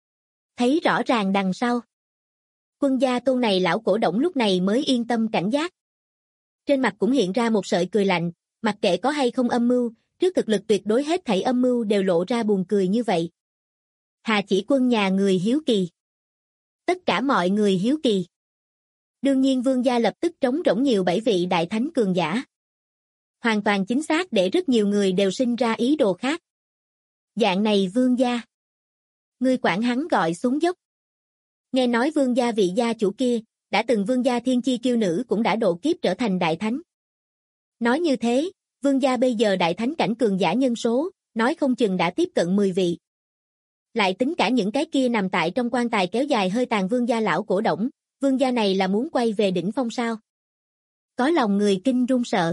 Thấy rõ ràng đằng sau. Quân gia tôn này lão cổ động lúc này mới yên tâm cảnh giác. Trên mặt cũng hiện ra một sợi cười lạnh, mặc kệ có hay không âm mưu, trước thực lực tuyệt đối hết thảy âm mưu đều lộ ra buồn cười như vậy. Hà chỉ quân nhà người hiếu kỳ. Tất cả mọi người hiếu kỳ. Đương nhiên Vương gia lập tức trống rỗng nhiều 7 vị đại thánh cường giả. Hoàn toàn chính xác để rất nhiều người đều sinh ra ý đồ khác. Dạng này Vương gia. Ngươi quản hắn gọi xuống dốc. Nghe nói Vương gia vị gia chủ kia, đã từng Vương gia thiên chi kiêu nữ cũng đã độ kiếp trở thành đại thánh. Nói như thế, Vương gia bây giờ đại thánh cảnh cường giả nhân số, nói không chừng đã tiếp cận 10 vị. Lại tính cả những cái kia nằm tại trong quan tài kéo dài hơi tàn Vương gia lão cổ động, Vương gia này là muốn quay về đỉnh phong sao? Có lòng người kinh run sợ.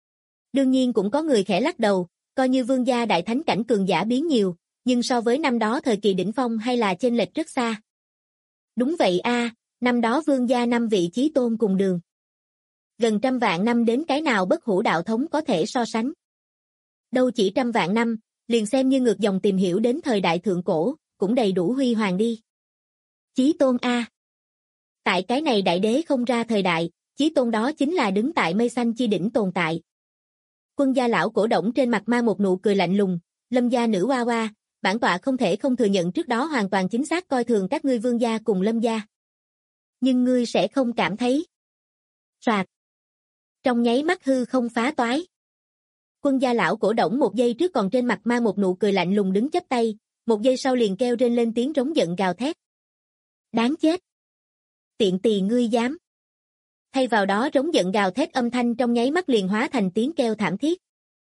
Đương nhiên cũng có người khẽ lắc đầu, coi như Vương gia đại thánh cảnh cường giả biến nhiều, nhưng so với năm đó thời kỳ đỉnh phong hay là chênh lệch rất xa. Đúng vậy a, năm đó Vương gia 5 vị chí tôn cùng đường. Gần 100 vạn năm đến cái nào bất hủ đạo thống có thể so sánh. Đâu chỉ 100 vạn năm, liền xem như ngược dòng tìm hiểu đến thời đại thượng cổ, cũng đầy đủ huy hoàng đi. Chí tôn a. Tại cái này đại đế không ra thời đại, chí tôn đó chính là đứng tại mây xanh chi đỉnh tồn tại. Quân gia lão cổ động trên mặt mang một nụ cười lạnh lùng, Lâm gia nữ hoa hoa, bản tọa không thể không thừa nhận trước đó hoàn toàn chính xác coi thường các ngươi Vương gia cùng Lâm gia. Nhưng ngươi sẽ không cảm thấy. Soạt. Trong nháy mắt hư không phá toái. Quân gia lão cổ động một giây trước còn trên mặt mang một nụ cười lạnh lùng đứng chắp tay, một giây sau liền kêu rên lên tiếng rống giận gào thét. Đáng chết. Tiện tỳ ngươi dám. Thay vào đó rống giận gào thét âm thanh trong nháy mắt liền hóa thành tiếng kêu thảm thiết.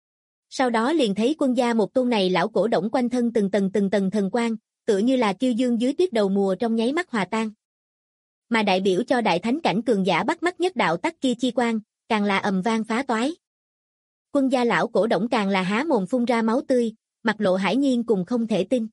Sau đó liền thấy quân gia một tôn này lão cổ động quanh thân từng tầng thần quang, tựa như là kiêu dương dưới tuyết đầu mùa trong nháy mắt hòa tan. Mà đại biểu cho đại thánh cảnh cường giả bắt mắt nhất đạo tắc kia chi quang, càng là ầm vang phá toái. Quân gia lão cổ động càng là há mồm phun ra máu tươi, mặt lộ hãi nhiên cùng không thể tin.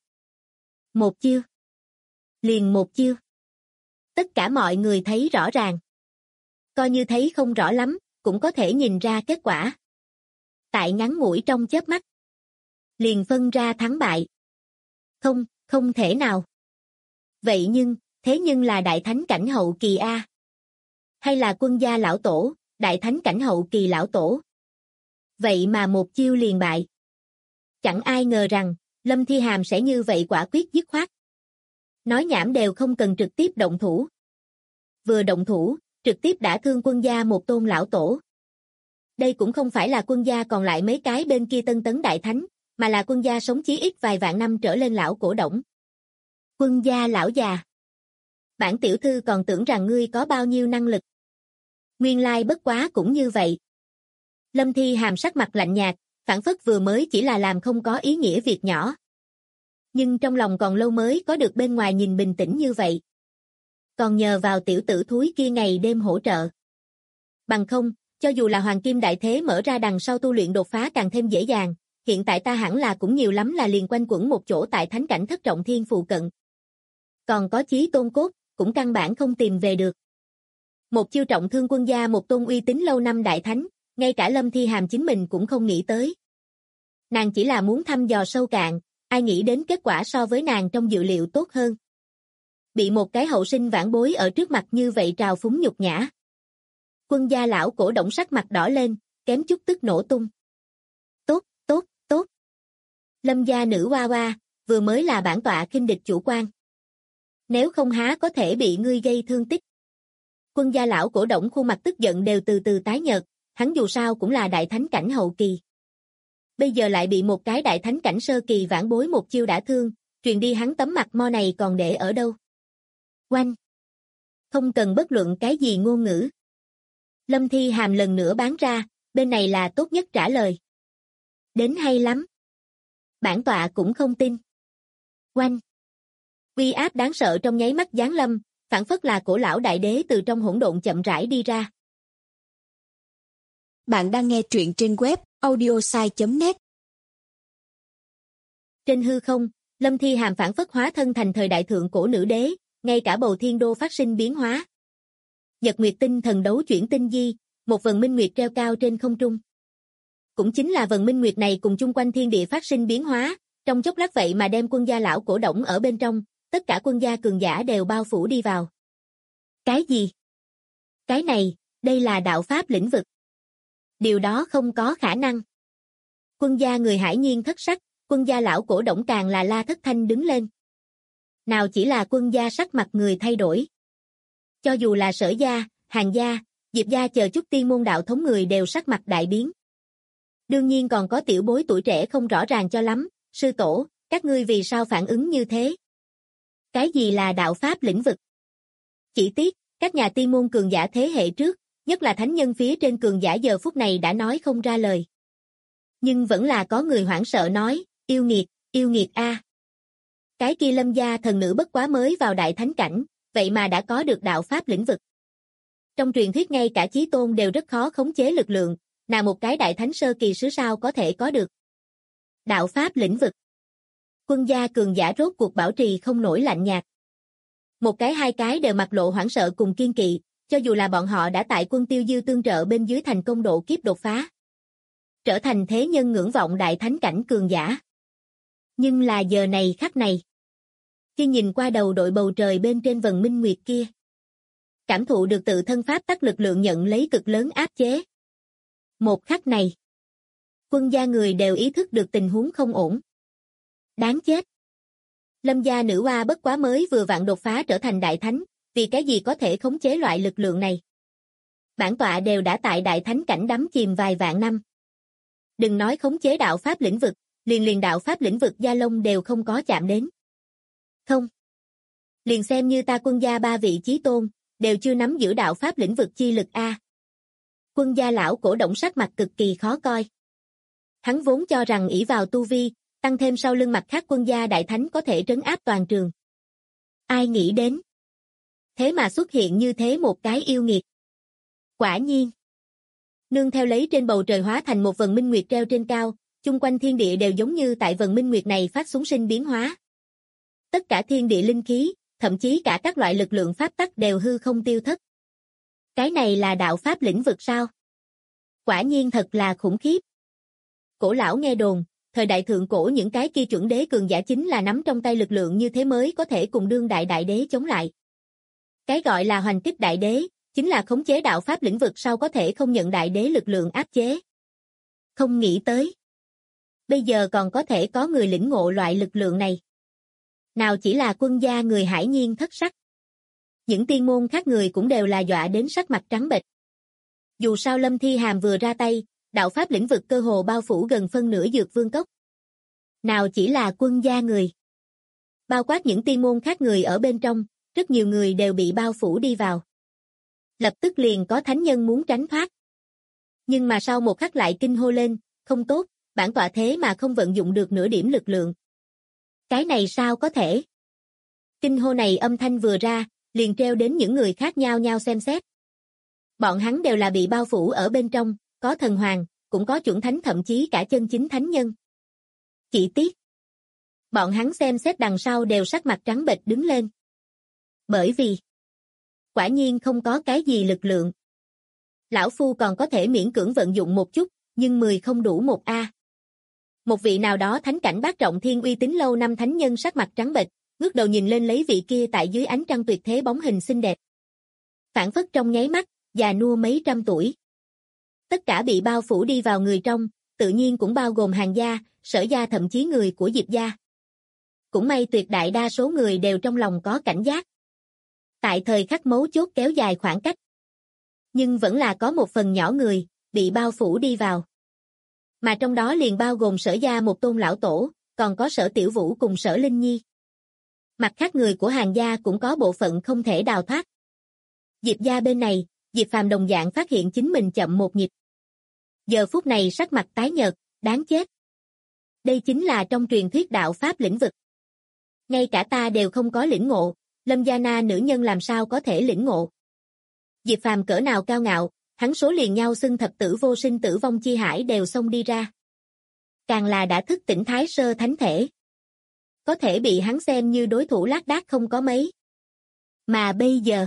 Một chiêu. Liền một chiêu. Tất cả mọi người thấy rõ ràng. Coi như thấy không rõ lắm, cũng có thể nhìn ra kết quả. Tại ngắn ngủi trong chớp mắt, liền phân ra thắng bại. Không, không thể nào. Vậy nhưng, thế nhưng là đại thánh cảnh hậu kỳ a. Hay là quân gia lão tổ, đại thánh cảnh hậu kỳ lão tổ. Vậy mà một chiêu liền bại. Chẳng ai ngờ rằng, Lâm Thi Hàm sẽ như vậy quả quyết dứt khoát. Nói nhảm đều không cần trực tiếp động thủ. Vừa động thủ, trực tiếp đả thương quân gia một tôn lão tổ. Đây cũng không phải là quân gia còn lại mấy cái bên kia tân tấn đại thánh, mà là quân gia sống chí ít vài vạn năm trở lên lão cổ đổng. Quân gia lão già. Bản tiểu thư còn tưởng rằng ngươi có bao nhiêu năng lực. Nguyên lai bất quá cũng như vậy. Lâm Thi Hàm sắc mặt lạnh nhạt, phảng phất vừa mới chỉ là làm không có ý nghĩa việc nhỏ. Nhưng trong lòng còn lâu mới có được bên ngoài nhìn bình tĩnh như vậy. Còn nhờ vào tiểu tử thúi kia ngày đêm hỗ trợ. Bằng không, cho dù là Hoàng Kim Đại Thế mở ra đằng sau tu luyện đột phá càng thêm dễ dàng, hiện tại ta hẳn là cũng nhiều lắm là liền quanh quẩn một chỗ tại thánh cảnh thất trọng thiên phụ cận. Còn có chí tôn cốt, cũng căn bản không tìm về được. Một chiêu trọng thương quân gia một tôn uy tín lâu năm đại thánh, ngay cả Lâm Thi Hàm chính mình cũng không nghĩ tới. Nàng chỉ là muốn thăm dò sâu cạn, ai nghĩ đến kết quả so với nàng trong dự liệu tốt hơn. Bị một cái hậu sinh vãn bối ở trước mặt như vậy trào phúng nhục nhã. Quân gia lão cổ động sắc mặt đỏ lên, kém chút tức nổ tung. Tốt, tốt, tốt. Lâm gia nữ hoa hoa, vừa mới là bản tọa khinh địch chủ quan. Nếu không há có thể bị ngươi gây thương tích. Quân gia lão cổ động khuôn mặt tức giận đều từ từ tái nhợt, hắn dù sao cũng là đại thánh cảnh hậu kỳ. Bây giờ lại bị một cái đại thánh cảnh sơ kỳ vãn bối một chiêu đả thương, truyền đi hắn tấm mặt mo này còn để ở đâu. Oanh! Không cần bất luận cái gì ngôn ngữ. Lâm Thi Hàm lần nữa bán ra, bên này là tốt nhất trả lời. Đến hay lắm. Bản tọa cũng không tin. Oanh! Uy áp đáng sợ trong nháy mắt giáng lâm, phảng phất là cổ lão đại đế từ trong hỗn độn chậm rãi đi ra. Bạn đang nghe truyện trên web audiosai.net. Trên hư không, Lâm Thi Hàm phảng phất hóa thân thành thời đại thượng cổ nữ đế, ngay cả bầu thiên đô phát sinh biến hóa. Nhật Nguyệt tinh thần đấu chuyển tinh di, một vần minh nguyệt treo cao trên không trung. Cũng chính là vần minh nguyệt này cùng chung quanh thiên địa phát sinh biến hóa, trong chốc lát vậy mà đem quân gia lão cổ động ở bên trong, tất cả quân gia cường giả đều bao phủ đi vào. Cái gì? Cái này, đây là đạo pháp lĩnh vực. Điều đó không có khả năng. Quân gia người hải nhiên thất sắc, quân gia lão cổ động càng là la thất thanh đứng lên. Nào chỉ là quân gia sắc mặt người thay đổi. Cho dù là Sở gia, Hàn gia, Diệp gia chờ chút tiên môn đạo thống người đều sắc mặt đại biến. Đương nhiên còn có tiểu bối tuổi trẻ không rõ ràng cho lắm, sư tổ, các ngươi vì sao phản ứng như thế? Cái gì là đạo pháp lĩnh vực? Chỉ tiếc, các nhà tiên môn cường giả thế hệ trước, nhất là thánh nhân phía trên cường giả giờ phút này đã nói không ra lời. Nhưng vẫn là có người hoảng sợ nói, yêu nghiệt a. Cái kia Lâm gia thần nữ bất quá mới vào đại thánh cảnh, vậy mà đã có được đạo pháp lĩnh vực. Trong truyền thuyết ngay cả chí tôn đều rất khó khống chế lực lượng, nào một cái đại thánh sơ kỳ sứ sao có thể có được. Đạo pháp lĩnh vực. Quân gia cường giả rốt cuộc bảo trì không nổi lạnh nhạt. Một cái hai cái đều mặt lộ hoảng sợ cùng kiên kỵ, cho dù là bọn họ đã tại quân tiêu diêu tương trợ bên dưới thành công độ kiếp đột phá. Trở thành thế nhân ngưỡng vọng đại thánh cảnh cường giả. Nhưng là giờ này khắc này. Khi nhìn qua đầu đội bầu trời bên trên vần minh nguyệt kia. Cảm thụ được tự thân pháp tắc lực lượng nhận lấy cực lớn áp chế. Một khắc này. Quân gia người đều ý thức được tình huống không ổn. Đáng chết. Lâm gia nữ hoa bất quá mới vừa vặn đột phá trở thành đại thánh, vì cái gì có thể khống chế loại lực lượng này. Bản tọa đều đã tại đại thánh cảnh đắm chìm vài vạn năm. Đừng nói khống chế đạo pháp lĩnh vực, liền đạo pháp lĩnh vực gia lông đều không có chạm đến. Không. Liền xem như ta quân gia ba vị chí tôn, đều chưa nắm giữ đạo pháp lĩnh vực chi lực a. Quân gia lão cổ động sắc mặt cực kỳ khó coi. Hắn vốn cho rằng ỷ vào tu vi, tăng thêm sau lưng mặt khác quân gia đại thánh có thể trấn áp toàn trường. Ai nghĩ đến? Thế mà xuất hiện như thế một cái yêu nghiệt. Quả nhiên. Nương theo lấy trên bầu trời hóa thành một vần minh nguyệt treo trên cao, chung quanh thiên địa đều giống như tại vần minh nguyệt này phát súng sinh biến hóa. Tất cả thiên địa linh khí, thậm chí cả các loại lực lượng pháp tắc đều hư không tiêu thất. Cái này là đạo pháp lĩnh vực sao? Quả nhiên thật là khủng khiếp. Cổ lão nghe đồn, thời đại thượng cổ những cái kia chuẩn đế cường giả chính là nắm trong tay lực lượng như thế mới có thể cùng đương đại đại đế chống lại. Cái gọi là hoành kích đại đế, chính là khống chế đạo pháp lĩnh vực sau có thể không nhận đại đế lực lượng áp chế. Không nghĩ tới. Bây giờ còn có thể có người lĩnh ngộ loại lực lượng này. Nào chỉ là quân gia người hải nhiên thất sắc. Những tiên môn khác người cũng đều là dọa đến sắc mặt trắng bệch. Dù sao Lâm Thi Hàm vừa ra tay, đạo pháp lĩnh vực cơ hồ bao phủ gần phân nửa Dược Vương Cốc. Nào chỉ là quân gia người. Bao quát những tiên môn khác người ở bên trong, rất nhiều người đều bị bao phủ đi vào. Lập tức liền có thánh nhân muốn tránh thoát. Nhưng mà sau một khắc lại kinh hô lên, không tốt, bản tọa thế mà không vận dụng được nửa điểm lực lượng. Cái này sao có thể? Kinh hô này âm thanh vừa ra, liền treo đến những người khác nhau nhau xem xét. Bọn hắn đều là bị bao phủ ở bên trong, có thần hoàng, cũng có chuẩn thánh thậm chí cả chân chính thánh nhân. Chỉ tiếc. Bọn hắn xem xét đằng sau đều sắc mặt trắng bệch đứng lên. Bởi vì quả nhiên không có cái gì lực lượng. Lão Phu còn có thể miễn cưỡng vận dụng một chút, nhưng 10 không đủ một A. Một vị nào đó thánh cảnh bát trọng thiên uy tín lâu năm thánh nhân sắc mặt trắng bệch, ngước đầu nhìn lên lấy vị kia tại dưới ánh trăng tuyệt thế bóng hình xinh đẹp. Phản phất trong nháy mắt, già nua mấy trăm tuổi. Tất cả bị bao phủ đi vào người trong, tự nhiên cũng bao gồm Hàn gia, Sở gia thậm chí người của Diệp gia. Cũng may tuyệt đại đa số người đều trong lòng có cảnh giác. Tại thời khắc mấu chốt kéo dài khoảng cách. Nhưng vẫn là có một phần nhỏ người, bị bao phủ đi vào. Mà trong đó liền bao gồm Sở gia một tôn lão tổ, còn có Sở Tiểu Vũ cùng Sở Linh Nhi. Mặt khác người của Hàn gia cũng có bộ phận không thể đào thoát. Diệp gia bên này, Diệp Phàm đồng dạng phát hiện chính mình chậm một nhịp. Giờ phút này sắc mặt tái nhợt, đáng chết. Đây chính là trong truyền thuyết đạo pháp lĩnh vực. Ngay cả ta đều không có lĩnh ngộ, Lâm gia na nữ nhân làm sao có thể lĩnh ngộ. Diệp Phàm cỡ nào cao ngạo, hắn số liền nhau xưng thập tử vô sinh tử vong chi hải đều xông đi ra. Càng là đã thức tỉnh thái sơ thánh thể. Có thể bị hắn xem như đối thủ lác đác không có mấy. Mà bây giờ,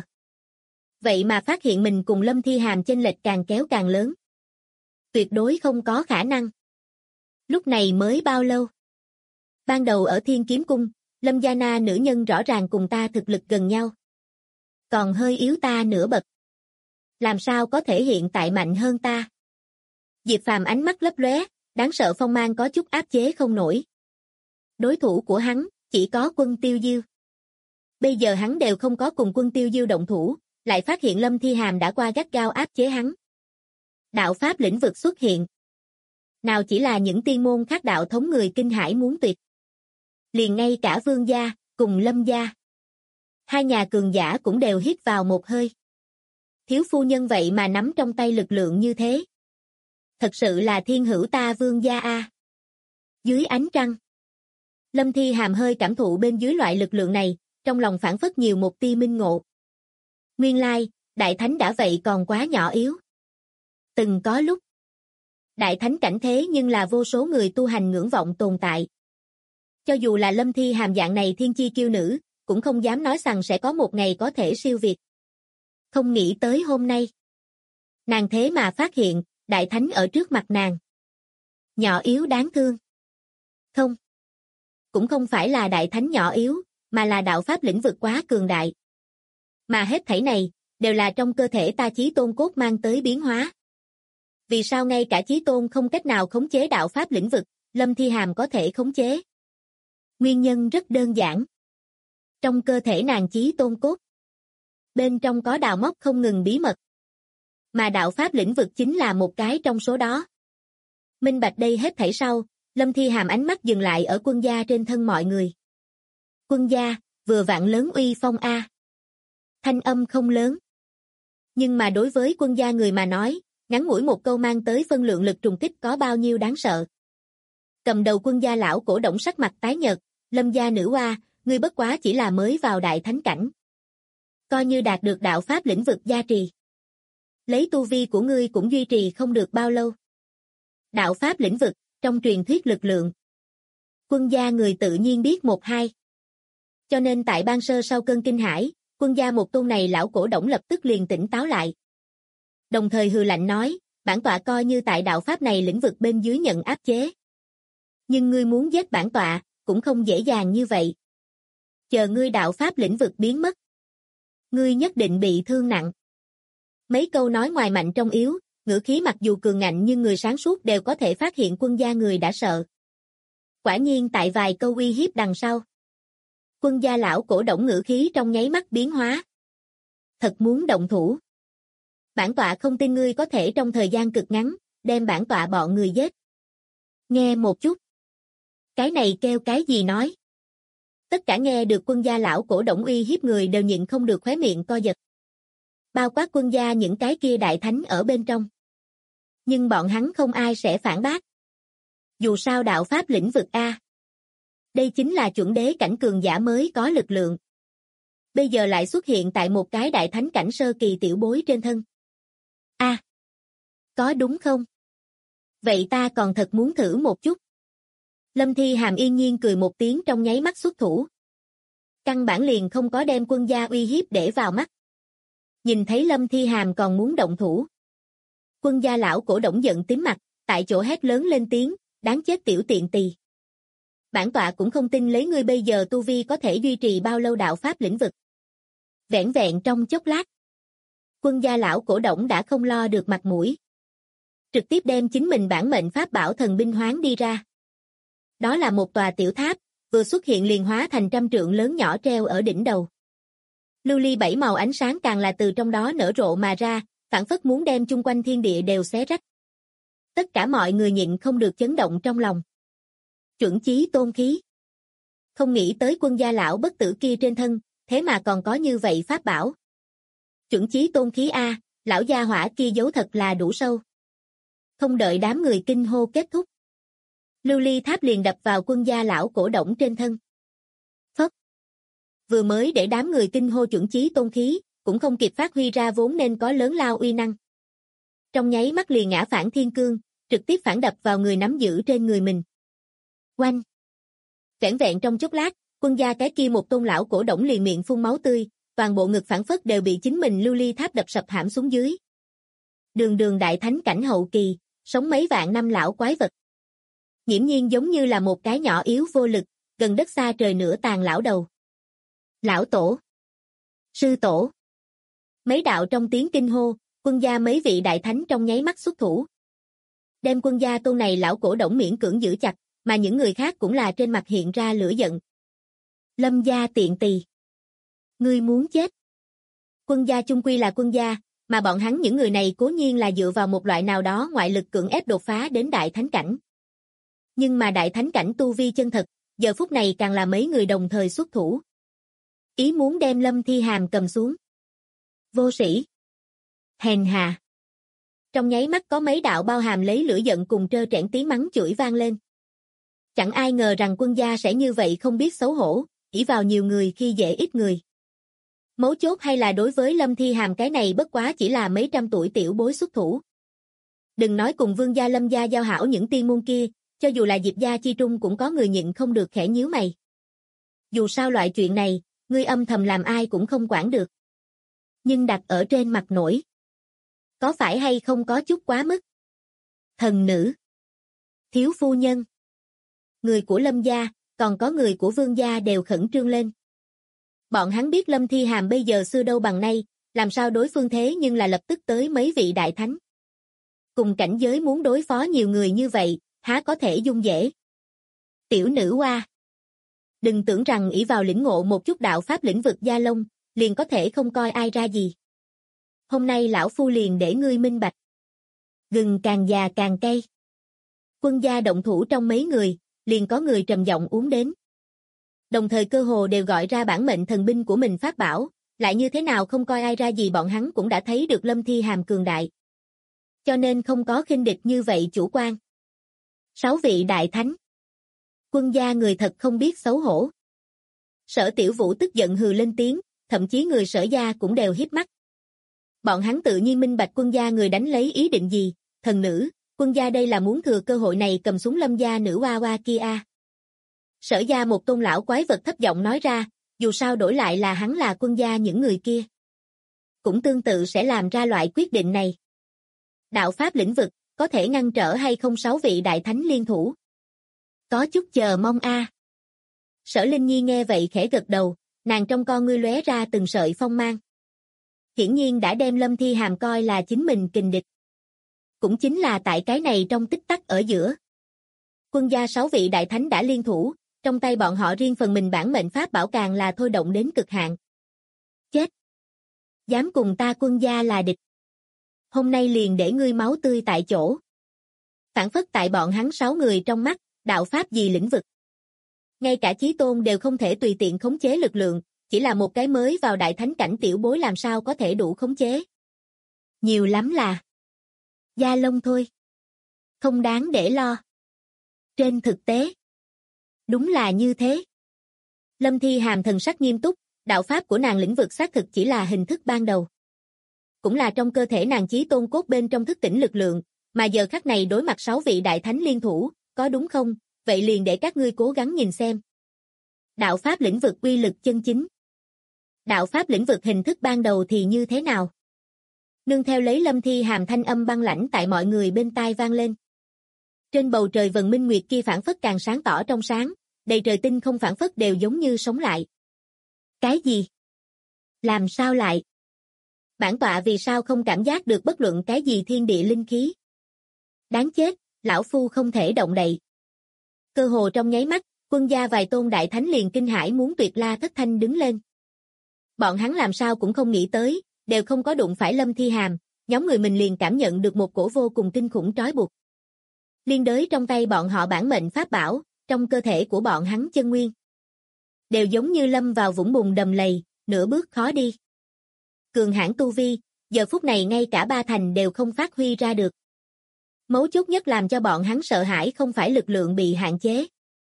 vậy mà phát hiện mình cùng Lâm Thi Hàm chênh lệch càng kéo càng lớn. Tuyệt đối không có khả năng. Lúc này mới bao lâu? Ban đầu ở Thiên Kiếm Cung, Lâm gia na nữ nhân rõ ràng cùng ta thực lực gần nhau. Còn hơi yếu ta nửa bậc. Làm sao có thể hiện tại mạnh hơn ta? Diệp Phàm ánh mắt lấp lóe, đáng sợ phong mang có chút áp chế không nổi. Đối thủ của hắn, chỉ có Quân Tiêu Diêu. Bây giờ hắn đều không có cùng Quân Tiêu Diêu động thủ, lại phát hiện Lâm Thi Hàm đã qua gắt gao áp chế hắn. Đạo pháp lĩnh vực xuất hiện. Nào chỉ là những tiên môn khác đạo thống người kinh hãi muốn tuyệt. Liền ngay cả Vương gia, cùng Lâm gia. Hai nhà cường giả cũng đều hít vào một hơi. Thiếu phu nhân vậy mà nắm trong tay lực lượng như thế. Thật sự là thiên hữu ta Vương gia a. Dưới ánh trăng. Lâm Thi Hàm hơi cảm thụ bên dưới loại lực lượng này, trong lòng phảng phất nhiều một tia minh ngộ. Nguyên lai, Đại Thánh đã vậy còn quá nhỏ yếu. Từng có lúc, Đại Thánh cảnh thế nhưng là vô số người tu hành ngưỡng vọng tồn tại. Cho dù là Lâm Thi Hàm dạng này thiên chi kiêu nữ, cũng không dám nói rằng sẽ có một ngày có thể siêu việt. Không nghĩ tới hôm nay. Nàng thế mà phát hiện, Đại Thánh ở trước mặt nàng. Nhỏ yếu đáng thương. Không. Cũng không phải là Đại Thánh nhỏ yếu, mà là đạo pháp lĩnh vực quá cường đại. Mà hết thảy này, đều là trong cơ thể ta Chí Tôn cốt mang tới biến hóa. Vì sao ngay cả Chí Tôn không cách nào khống chế đạo pháp lĩnh vực, Lâm Thi Hàm có thể khống chế? Nguyên nhân rất đơn giản. Trong cơ thể nàng Chí Tôn cốt, bên trong có đào móc không ngừng bí mật. Mà đạo pháp lĩnh vực chính là một cái trong số đó. Minh bạch đây hết thảy sau, Lâm Thi Hàm ánh mắt dừng lại ở Quân gia trên thân mọi người. Quân gia, vừa vặn lớn uy phong a. Thanh âm không lớn. Nhưng mà đối với Quân gia người mà nói, ngắn ngủi một câu mang tới phân lượng lực trùng kích có bao nhiêu đáng sợ. Cầm đầu Quân gia lão cổ động sắc mặt tái nhợt, Lâm gia nữ oa, ngươi bất quá chỉ là mới vào đại thánh cảnh. Coi như đạt được đạo pháp lĩnh vực gia trì. Lấy tu vi của ngươi cũng duy trì không được bao lâu. Đạo pháp lĩnh vực, trong truyền thuyết lực lượng. Quân gia người tự nhiên biết một hai. Cho nên tại ban sơ sau cơn kinh hãi, Quân gia một tôn này lão cổ động lập tức liền tỉnh táo lại. Đồng thời hừ lạnh nói, bản tọa coi như tại đạo pháp này lĩnh vực bên dưới nhận áp chế. Nhưng ngươi muốn giết bản tọa, cũng không dễ dàng như vậy. Chờ ngươi đạo pháp lĩnh vực biến mất, ngươi nhất định bị thương nặng. Mấy câu nói ngoài mạnh trong yếu, ngữ khí mặc dù cường ngạnh nhưng người sáng suốt đều có thể phát hiện quân gia người đã sợ. Quả nhiên tại vài câu uy hiếp đằng sau, quân gia lão cổ Đổng ngữ khí trong nháy mắt biến hóa. Thật muốn động thủ. Bản tọa không tin ngươi có thể trong thời gian cực ngắn, đem bản tọa bọn người giết. Nghe một chút. Cái này kêu cái gì nói? Tất cả nghe được quân gia lão cổ Đổng uy hiếp người đều nhịn không được khóe miệng co giật. Bao quát quân gia những cái kia đại thánh ở bên trong. Nhưng bọn hắn không ai sẽ phản bác. Dù sao đạo pháp lĩnh vực A. Đây chính là chuẩn đế cảnh cường giả mới có lực lượng. Bây giờ lại xuất hiện tại một cái đại thánh cảnh sơ kỳ tiểu bối trên thân. A. Có đúng không? Vậy ta còn thật muốn thử một chút. Lâm Thi Hàm yên nhiên cười một tiếng trong nháy mắt xuất thủ. Căn bản liền không có đem quân gia uy hiếp để vào mắt. Nhìn thấy Lâm Thi Hàm còn muốn động thủ. Quân gia lão cổ Đổng giận tím mặt, tại chỗ hét lớn lên tiếng, đáng chết tiểu tiện tỳ. Bản tọa cũng không tin lấy ngươi bây giờ tu vi có thể duy trì bao lâu đạo pháp lĩnh vực. Vẻn vẹn trong chốc lát. Quân gia lão cổ Đổng đã không lo được mặt mũi. Trực tiếp đem chính mình bản mệnh pháp bảo thần binh hoán đi ra. Đó là một tòa tiểu tháp, vừa xuất hiện liền hóa thành 100 trượng lớn nhỏ treo ở đỉnh đầu. Lưu ly 7 màu ánh sáng càng là từ trong đó nở rộ mà ra, phảng phất muốn đem chung quanh thiên địa đều xé rách. Tất cả mọi người nhịn không được chấn động trong lòng. Chuẩn chí tôn khí. Không nghĩ tới quân gia lão bất tử kia trên thân, thế mà còn có như vậy pháp bảo. Chuẩn chí tôn khí A, lão gia hỏa kia giấu thật là đủ sâu. Không đợi đám người kinh hô kết thúc. Lưu ly tháp liền đập vào quân gia lão cổ Đổng trên thân. Phất. Vừa mới để đám người kinh hô chuẩn chí tôn khí, cũng không kịp phát huy ra vốn nên có lớn lao uy năng. Trong nháy mắt liền ngã phản thiên cương, trực tiếp phản đập vào người nắm giữ trên người mình. Oanh! Vẻn vẹn trong chốc lát, quân gia cái kia một tôn lão cổ Đổng liền miệng phun máu tươi, toàn bộ ngực phản phất đều bị chính mình lưu ly tháp đập sập hãm xuống dưới. Đường đại thánh cảnh hậu kỳ, sống mấy vạn năm lão quái vật. Nghiễm nhiên giống như là một cái nhỏ yếu vô lực, gần đất xa trời nửa tàn lão đầu. Lão tổ! Sư tổ! Mấy đạo trong tiếng kinh hô, quân gia mấy vị đại thánh trong nháy mắt xuất thủ. Đem quân gia tôn này lão cổ Đổng miễn cưỡng giữ chặt, mà những người khác cũng là trên mặt hiện ra lửa giận. Lâm gia tiện tỳ. Ngươi muốn chết. Quân gia chung quy là quân gia, mà bọn hắn những người này cố nhiên là dựa vào một loại nào đó ngoại lực cưỡng ép đột phá đến đại thánh cảnh. Nhưng mà đại thánh cảnh tu vi chân thật, giờ phút này càng là mấy người đồng thời xuất thủ. Ý muốn đem Lâm Thi Hàm cầm xuống. Vô sĩ. Hèn hạ. Trong nháy mắt có mấy đạo bao hàm lấy lửa giận cùng trơ trẽn tiếng mắng chửi vang lên. Chẳng ai ngờ rằng quân gia sẽ như vậy không biết xấu hổ, ỷ vào nhiều người khi dễ ít người. Mấu chốt hay là đối với Lâm Thi Hàm cái này bất quá chỉ là mấy trăm tuổi tiểu bối xuất thủ. Đừng nói cùng Vương gia Lâm gia giao hảo những tiên môn kia, cho dù là Diệp gia chi trung cũng có người nhịn không được khẽ nhíu mày. Dù sao loại chuyện này, ngươi âm thầm làm ai cũng không quản được. Nhưng đặt ở trên mặt nổi. Có phải hay không có chút quá mức? Thần nữ. Thiếu phu nhân. Người của Lâm gia, còn có người của Vương gia đều khẩn trương lên. Bọn hắn biết Lâm Thi Hàm bây giờ xưa đâu bằng nay, làm sao đối phương thế nhưng là lập tức tới mấy vị đại thánh. Cùng cảnh giới muốn đối phó nhiều người như vậy, há có thể dung dễ. Tiểu nữ hoa. Đừng tưởng rằng ỷ vào lĩnh ngộ một chút đạo pháp lĩnh vực gia lông, liền có thể không coi ai ra gì. Hôm nay lão phu liền để ngươi minh bạch. Gừng càng già càng cay. Quân gia động thủ trong mấy người, liền có người trầm giọng uống đến. Đồng thời cơ hồ đều gọi ra bản mệnh thần binh của mình pháp bảo, lại như thế nào không coi ai ra gì bọn hắn cũng đã thấy được Lâm Thi Hàm cường đại. Cho nên không có khinh địch như vậy chủ quan. 6 vị đại thánh. Quân gia người thật không biết xấu hổ. Sở Tiểu Vũ tức giận hừ lên tiếng, thậm chí người Sở gia cũng đều híp mắt. Bọn hắn tự nhiên minh bạch quân gia người đánh lấy ý định gì, thần nữ, quân gia đây là muốn thừa cơ hội này cầm xuống Lâm gia nữ hoa hoa kia a. Sở gia một tôn lão quái vật thấp giọng nói ra, dù sao đổi lại là hắn là quân gia những người kia. Cũng tương tự sẽ làm ra loại quyết định này. Đạo pháp lĩnh vực, có thể ngăn trở hay không 6 vị đại thánh liên thủ? Có chút chờ mong a. Sở Linh Nhi nghe vậy khẽ gật đầu, nàng trong con ngươi lóe ra từng sợi phong mang. Hiển nhiên đã đem Lâm Thi Hàm coi là chính mình kình địch. Cũng chính là tại cái này trong tích tắc ở giữa. Quân gia 6 vị đại thánh đã liên thủ, trong tay bọn họ riêng phần mình bản mệnh pháp bảo càng là thôi động đến cực hạn. Chết! Dám cùng ta quân gia là địch. Hôm nay liền để ngươi máu tươi tại chỗ. Phản phất tại bọn hắn 6 người trong mắt, đạo pháp gì lĩnh vực. Ngay cả Chí Tôn đều không thể tùy tiện khống chế lực lượng, chỉ là một cái mới vào đại thánh cảnh tiểu bối làm sao có thể đủ khống chế. Nhiều lắm là da lông thôi. Không đáng để lo. Trên thực tế, đúng là như thế. Lâm Thi Hàm thần sắc nghiêm túc, đạo pháp của nàng lĩnh vực xác thực chỉ là hình thức ban đầu. Cũng là trong cơ thể nàng Chí Tôn cốt bên trong thức tỉnh lực lượng, mà giờ khắc này đối mặt 6 vị đại thánh liên thủ, có đúng không? Vậy liền để các ngươi cố gắng nhìn xem. Đạo pháp lĩnh vực uy lực chân chính. Đạo pháp lĩnh vực hình thức ban đầu thì như thế nào? Nương theo lấy Lâm Thi Hàm thanh âm băng lãnh tại mọi người bên tai vang lên. Trên bầu trời vần minh nguyệt kia phản phất càng sáng tỏ trong sáng, đầy trời tinh không phản phất đều giống như sống lại. Cái gì? Làm sao lại? Bản tọa vì sao không cảm giác được bất luận cái gì thiên địa linh khí? Đáng chết, lão phu không thể động đậy. Cơ hồ trong nháy mắt, quân gia vài tôn đại thánh liền kinh hãi muốn tuyệt la thất thanh đứng lên. Bọn hắn làm sao cũng không nghĩ tới, đều không có đụng phải Lâm Thi Hàm, nhóm người mình liền cảm nhận được một cổ vô cùng kinh khủng trói buộc. Liên đới trong tay bọn họ bản mệnh pháp bảo, trong cơ thể của bọn hắn chân nguyên. Đều giống như lâm vào vũng bùn đầm lầy, nửa bước khó đi. Cường hãn tu vi, giờ phút này ngay cả ba thành đều không phát huy ra được. Mấu chốt nhất làm cho bọn hắn sợ hãi không phải lực lượng bị hạn chế,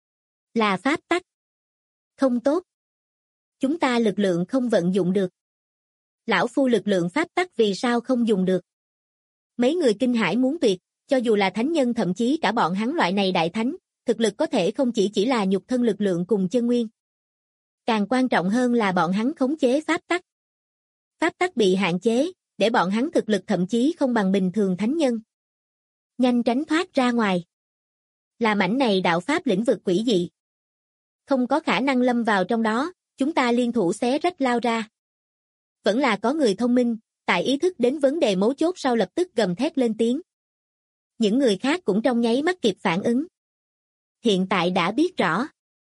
là pháp tắc. Không tốt. Chúng ta lực lượng không vận dụng được. Lão phu lực lượng pháp tắc vì sao không dùng được? Mấy người kinh hãi muốn tuyệt, cho dù là thánh nhân thậm chí cả bọn hắn loại này đại thánh, thực lực có thể không chỉ là nhục thân lực lượng cùng chân nguyên. Càng quan trọng hơn là bọn hắn khống chế pháp tắc. Pháp tắc bị hạn chế, để bọn hắn thực lực thậm chí không bằng bình thường thánh nhân. Nhanh tránh thoát ra ngoài. Là mảnh này đạo pháp lĩnh vực quỷ dị. Không có khả năng lâm vào trong đó, chúng ta liên thủ xé rách lao ra. Vẫn là có người thông minh, tại ý thức đến vấn đề mấu chốt sau lập tức gầm thét lên tiếng. Những người khác cũng trong nháy mắt kịp phản ứng. Hiện tại đã biết rõ.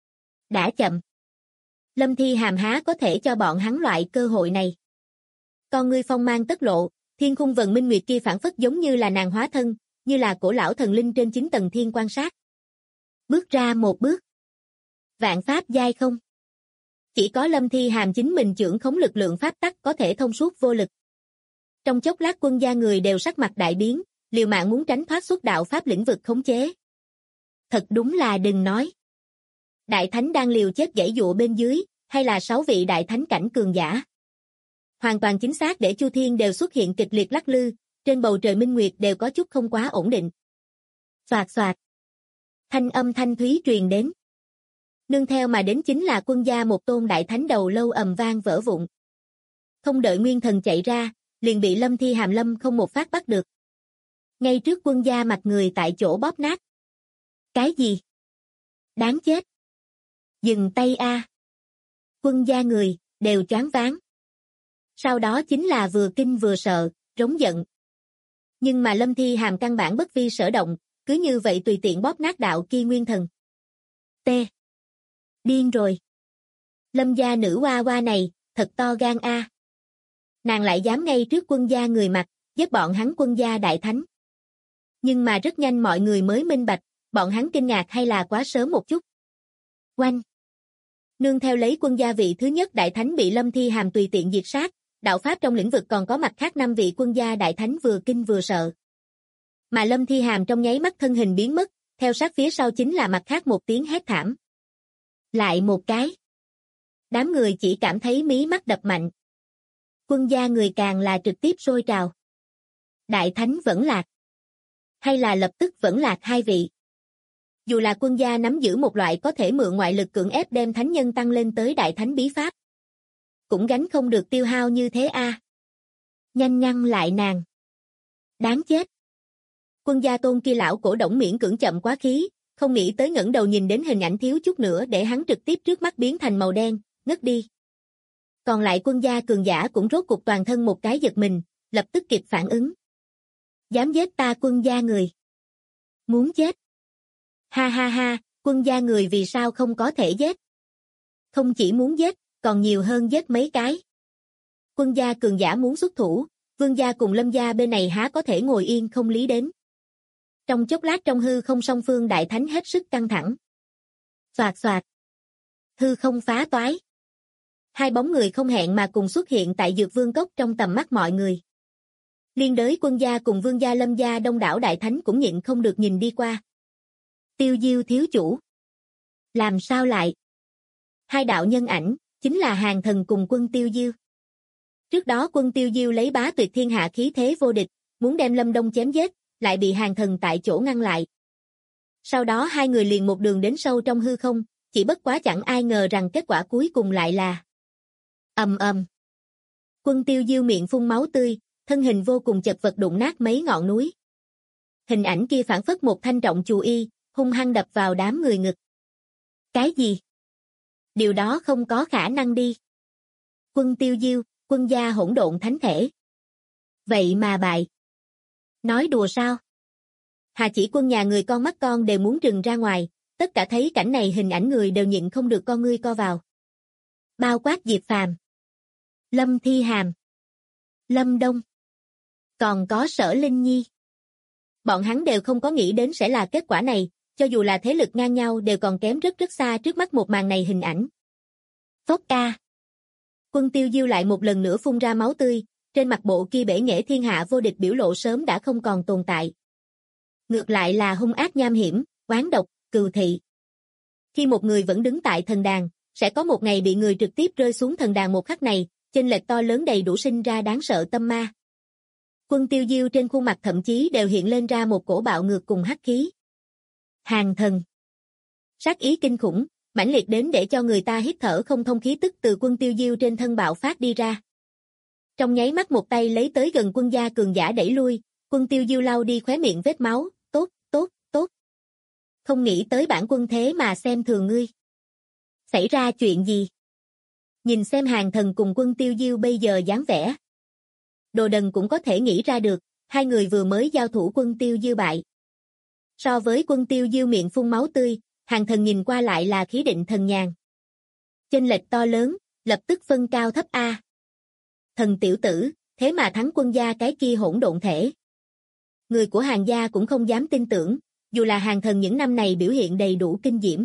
Đã chậm. Lâm Thi Hàm há có thể cho bọn hắn loại cơ hội này. Con ngươi phong mang tất lộ, thiên khung vần minh nguyệt kia phản phất giống như là nàng hóa thân, như là cổ lão thần linh trên 9 tầng thiên quan sát. Bước ra một bước. Vạn pháp giai không. Chỉ có Lâm Thi Hàm chính mình chưởng khống lực lượng pháp tắc có thể thông suốt vô lực. Trong chốc lát quân gia người đều sắc mặt đại biến, liều mạng muốn tránh thoát xuất đạo pháp lĩnh vực khống chế. Thật đúng là đừng nói. Đại thánh đang liều chết giãy dụa bên dưới, hay là 6 vị đại thánh cảnh cường giả. Hoàn toàn chính xác để Chu Thiên đều xuất hiện kịch liệt lắc lư, trên bầu trời minh nguyệt đều có chút không quá ổn định. Xoạt xoạt. Thanh âm thanh thúy truyền đến. Nương theo mà đến chính là quân gia một tôn đại thánh đầu lâu ầm vang vỡ vụn. Không đợi nguyên thần chạy ra, liền bị Lâm Thi Hàm lâm không một phát bắt được. Ngay trước quân gia mặt người tại chỗ bóp nát. Cái gì? Đáng chết. Dừng tay a. Quân gia người, đều choáng váng. Sau đó chính là vừa kinh vừa sợ, rống giận. Nhưng mà Lâm Thi Hàm căn bản bất vi sở động, cứ như vậy tùy tiện bóp nát đạo kia nguyên thần. T. Điên rồi. Lâm gia nữ hoa hoa này, thật to gan a. Nàng lại dám ngay trước quân gia người mặt, giết bọn hắn quân gia đại thánh. Nhưng mà rất nhanh mọi người mới minh bạch, bọn hắn kinh ngạc hay là quá sớm một chút. Oanh. Nương theo lấy quân gia vị thứ nhất đại thánh bị Lâm Thi Hàm tùy tiện diệt sát, đạo pháp trong lĩnh vực còn có mặt khác 5 vị quân gia đại thánh vừa kinh vừa sợ. Mà Lâm Thi Hàm trong nháy mắt thân hình biến mất, theo sát phía sau chính là mặt khác một tiếng hét thảm. Lại một cái. Đám người chỉ cảm thấy mí mắt đập mạnh. Quân gia người càng là trực tiếp sôi trào. Đại thánh vẫn lạc. Hay là lập tức vẫn lạc 2 vị. Dù là quân gia nắm giữ một loại có thể mượn ngoại lực cưỡng ép đem thánh nhân tăng lên tới đại thánh bí pháp. Cũng gánh không được tiêu hao như thế a. Nhanh ngăn lại nàng. Đáng chết. Quân gia tôn kia lão cổ đổng miễn cưỡng chậm quá khí, không nghĩ tới ngẩng đầu nhìn đến hình ảnh thiếu chút nữa để hắn trực tiếp trước mắt biến thành màu đen, ngất đi. Còn lại quân gia cường giả cũng rốt cục toàn thân một cái giật mình, lập tức kịp phản ứng. Dám giết ta quân gia người. Muốn chết. Ha ha ha, quân gia người vì sao không có thể giết? Không chỉ muốn giết, còn nhiều hơn giết mấy cái. Quân gia cường giả muốn xuất thủ, Vương gia cùng Lâm gia bên này há có thể ngồi yên không lý đến. Trong chốc lát trong hư không song phương đại thánh hết sức căng thẳng. Xoạt xoạt. Hư không phá toái. Hai bóng người không hẹn mà cùng xuất hiện tại Dược Vương Cốc trong tầm mắt mọi người. Liên đới quân gia cùng Vương gia Lâm gia đông đảo đại thánh cũng nhịn không được nhìn đi qua. Tiêu Diêu thiếu chủ. Làm sao lại? Hai đạo nhân ảnh, chính là Hàn Thần cùng quân Tiêu Diêu. Trước đó quân Tiêu Diêu lấy bá tuyệt thiên hạ khí thế vô địch, muốn đem Lâm Đông chém giết, lại bị Hàn Thần tại chỗ ngăn lại. Sau đó hai người liền một đường đến sâu trong hư không, chỉ bất quá chẳng ai ngờ rằng kết quả cuối cùng lại là ầm ầm. Quân Tiêu Diêu miệng phun máu tươi, thân hình vô cùng chật vật đụng nát mấy ngọn núi. Hình ảnh kia phản phất một thanh trọng chù y, hung hăng đập vào đám người ngực. Cái gì? Điều đó không có khả năng đi. Quân Tiêu Diêu, quân gia hỗn độn thánh thể. Vậy mà bại. Nói đùa sao? Hà chỉ quân nhà người con mắt con đều muốn trừng ra ngoài, tất cả thấy cảnh này hình ảnh người đều nhịn không được con ngươi co vào. Bao quát Diệp Phàm, Lâm Thi Hàm, Lâm Đông, còn có Sở Linh Nhi. Bọn hắn đều không có nghĩ đến sẽ là kết quả này, cho dù là thế lực ngang nhau đều còn kém rất rất xa trước mắt một màn này hình ảnh. Phốc ca. Quân Tiêu Diêu lại một lần nữa phun ra máu tươi, trên mặt bộ kia bể nghệ thiên hạ vô địch biểu lộ sớm đã không còn tồn tại. Ngược lại là hung ác nham hiểm, oán độc, cừu thị. Khi một người vẫn đứng tại thần đàn, sẽ có một ngày bị người trực tiếp rơi xuống thần đàn một khắc này, chênh lệch to lớn đầy đủ sinh ra đáng sợ tâm ma. Quân Tiêu Diêu trên khuôn mặt thậm chí đều hiện lên ra một cổ bạo ngược cùng hắc khí. Hàn Thần. Sát ý kinh khủng, mãnh liệt đến để cho người ta hít thở không thông khí tức từ quân Tiêu Diêu trên thân bạo phát đi ra. Trong nháy mắt một tay lấy tới gần quân gia cường giả đẩy lui, quân Tiêu Diêu lau đi khóe miệng vết máu, tốt, tốt, tốt. Không nghĩ tới bản quân thế mà xem thường ngươi. Xảy ra chuyện gì? Nhìn xem Hàn Thần cùng quân Tiêu Diêu bây giờ dáng vẻ. Đồ Đần cũng có thể nghĩ ra được, hai người vừa mới giao thủ quân Tiêu Diêu bại. So với quân Tiêu Diêu miệng phun máu tươi, Hàn Thần nhìn qua lại là khí định thần nhàn. Chênh lệch to lớn, lập tức phân cao thấp A. Thần tiểu tử, thế mà thắng quân gia cái kia hỗn độn thể. Người của Hàn gia cũng không dám tin tưởng, dù là Hàn Thần những năm này biểu hiện đầy đủ kinh diễm.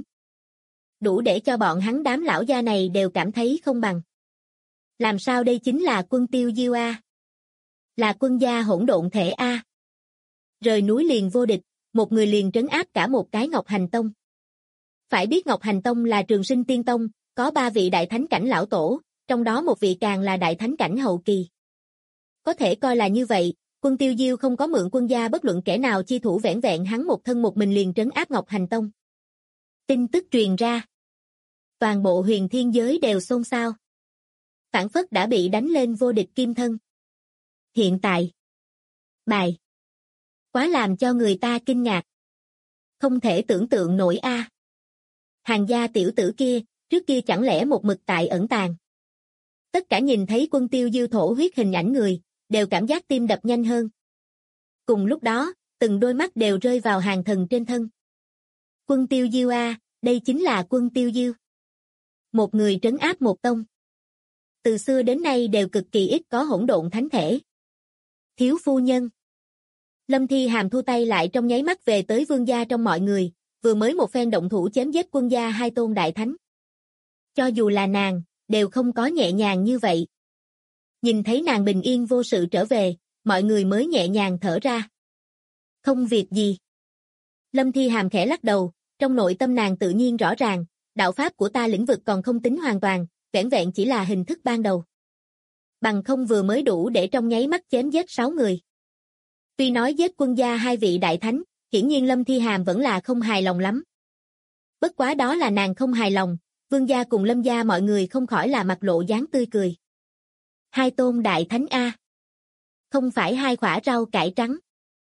Đủ để cho bọn hắn đám lão gia này đều cảm thấy không bằng. Làm sao đây chính là quân Tiêu Diêu A? Là quân gia hỗn độn thể A. Rời núi liền vô địch, một người liền trấn áp cả một cái Ngọc Hành Tông. Phải biết Ngọc Hành Tông là Trường Sinh Tiên Tông, có 3 vị đại thánh cảnh lão tổ, trong đó một vị càng là đại thánh cảnh hậu kỳ. Có thể coi là như vậy, quân Tiêu Diêu không có mượn quân gia bất luận kẻ nào chi thủ vẻn vẹn hắn một thân một mình liền trấn áp Ngọc Hành Tông. Tin tức truyền ra. Toàn bộ huyền thiên giới đều xôn xao. Phản phất đã bị đánh lên vô địch kim thân. Hiện tại. Bài. Quá làm cho người ta kinh ngạc. Không thể tưởng tượng nổi a. Hàn gia tiểu tử kia, trước kia chẳng lẽ một mực tại ẩn tàng. Tất cả nhìn thấy quân Tiêu Diêu thổ huyết hình ảnh người, đều cảm giác tim đập nhanh hơn. Cùng lúc đó, từng đôi mắt đều rơi vào Hàn Thần trên thân. Quân Tiêu Diêu a, đây chính là quân Tiêu Diêu. Một người trấn áp một tông. Từ xưa đến nay đều cực kỳ ít có hỗn độn thánh thể. Thiếu phu nhân. Lâm Thi Hàm thu tay lại trong nháy mắt về tới vương gia trong mọi người, vừa mới một phen động thủ chém giết quân gia hai tôn đại thánh. Cho dù là nàng, đều không có nhẹ nhàng như vậy. Nhìn thấy nàng bình yên vô sự trở về, mọi người mới nhẹ nhàng thở ra. Không việc gì. Lâm Thi Hàm khẽ lắc đầu, trong nội tâm nàng tự nhiên rõ ràng, đạo pháp của ta lĩnh vực còn không tính hoàn toàn, vẻn vẹn chỉ là hình thức ban đầu. Bằng không vừa mới đủ để trong nháy mắt chém giết 6 người. Tuy nói giết quân gia 2 vị đại thánh, hiển nhiên Lâm Thi Hàm vẫn là không hài lòng lắm. Bất quá đó là nàng không hài lòng, vương gia cùng Lâm gia mọi người không khỏi là mặt lộ dáng tươi cười. 2 tôn đại thánh A. Không phải 2 quả rau cải trắng.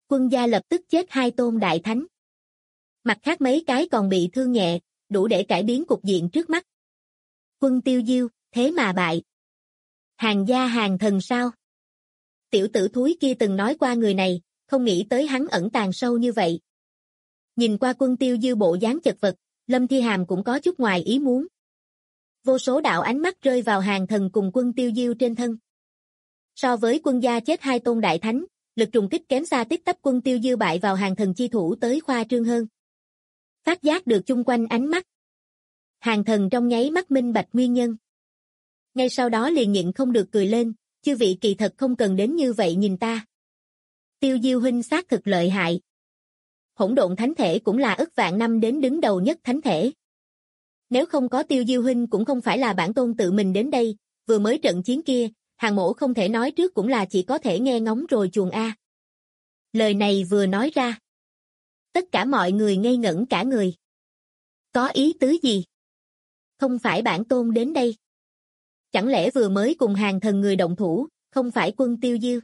Quân gia lập tức chết 2 tôn đại thánh. Mặt khác mấy cái còn bị thương nhẹ, đủ để cải biến cục diện trước mắt. Quân Tiêu Diêu, thế mà bại. Hàng gia hàng thần sao? Tiểu tử thúi kia từng nói qua người này, không nghĩ tới hắn ẩn tàng sâu như vậy. Nhìn qua Quân Tiêu Diêu bộ dáng chật vật, Lâm Thi Hàm cũng có chút ngoài ý muốn. Vô số đạo ánh mắt rơi vào hàng thần cùng Quân Tiêu Diêu trên thân. So với quân gia chết 2 tôn đại thánh, lực trùng kích kém xa tích tắp Quân Tiêu Diêu bại vào hàng thần chi thủ tới khoa trương hơn. Phát giác được chung quanh ánh mắt. Hàng thần trong nháy mắt minh bạch nguyên nhân. Ngay sau đó liền nhịn không được cười lên, chư vị kỳ thật không cần đến như vậy nhìn ta. Tiêu Diêu huynh xác thực lợi hại. Hỗn độn thánh thể cũng là ức vạn năm đến đứng đầu nhất thánh thể. Nếu không có Tiêu Diêu huynh cũng không phải là bản tôn tự mình đến đây, vừa mới trận chiến kia, Hàng mỗ không thể nói trước cũng là chỉ có thể nghe ngóng rồi chuồng a. Lời này vừa nói ra. Tất cả mọi người ngây ngẩn cả người. Có ý tứ gì? Không phải bản tôn đến đây. Chẳng lẽ vừa mới cùng hàng thần người động thủ, không phải Quân Tiêu Diêu?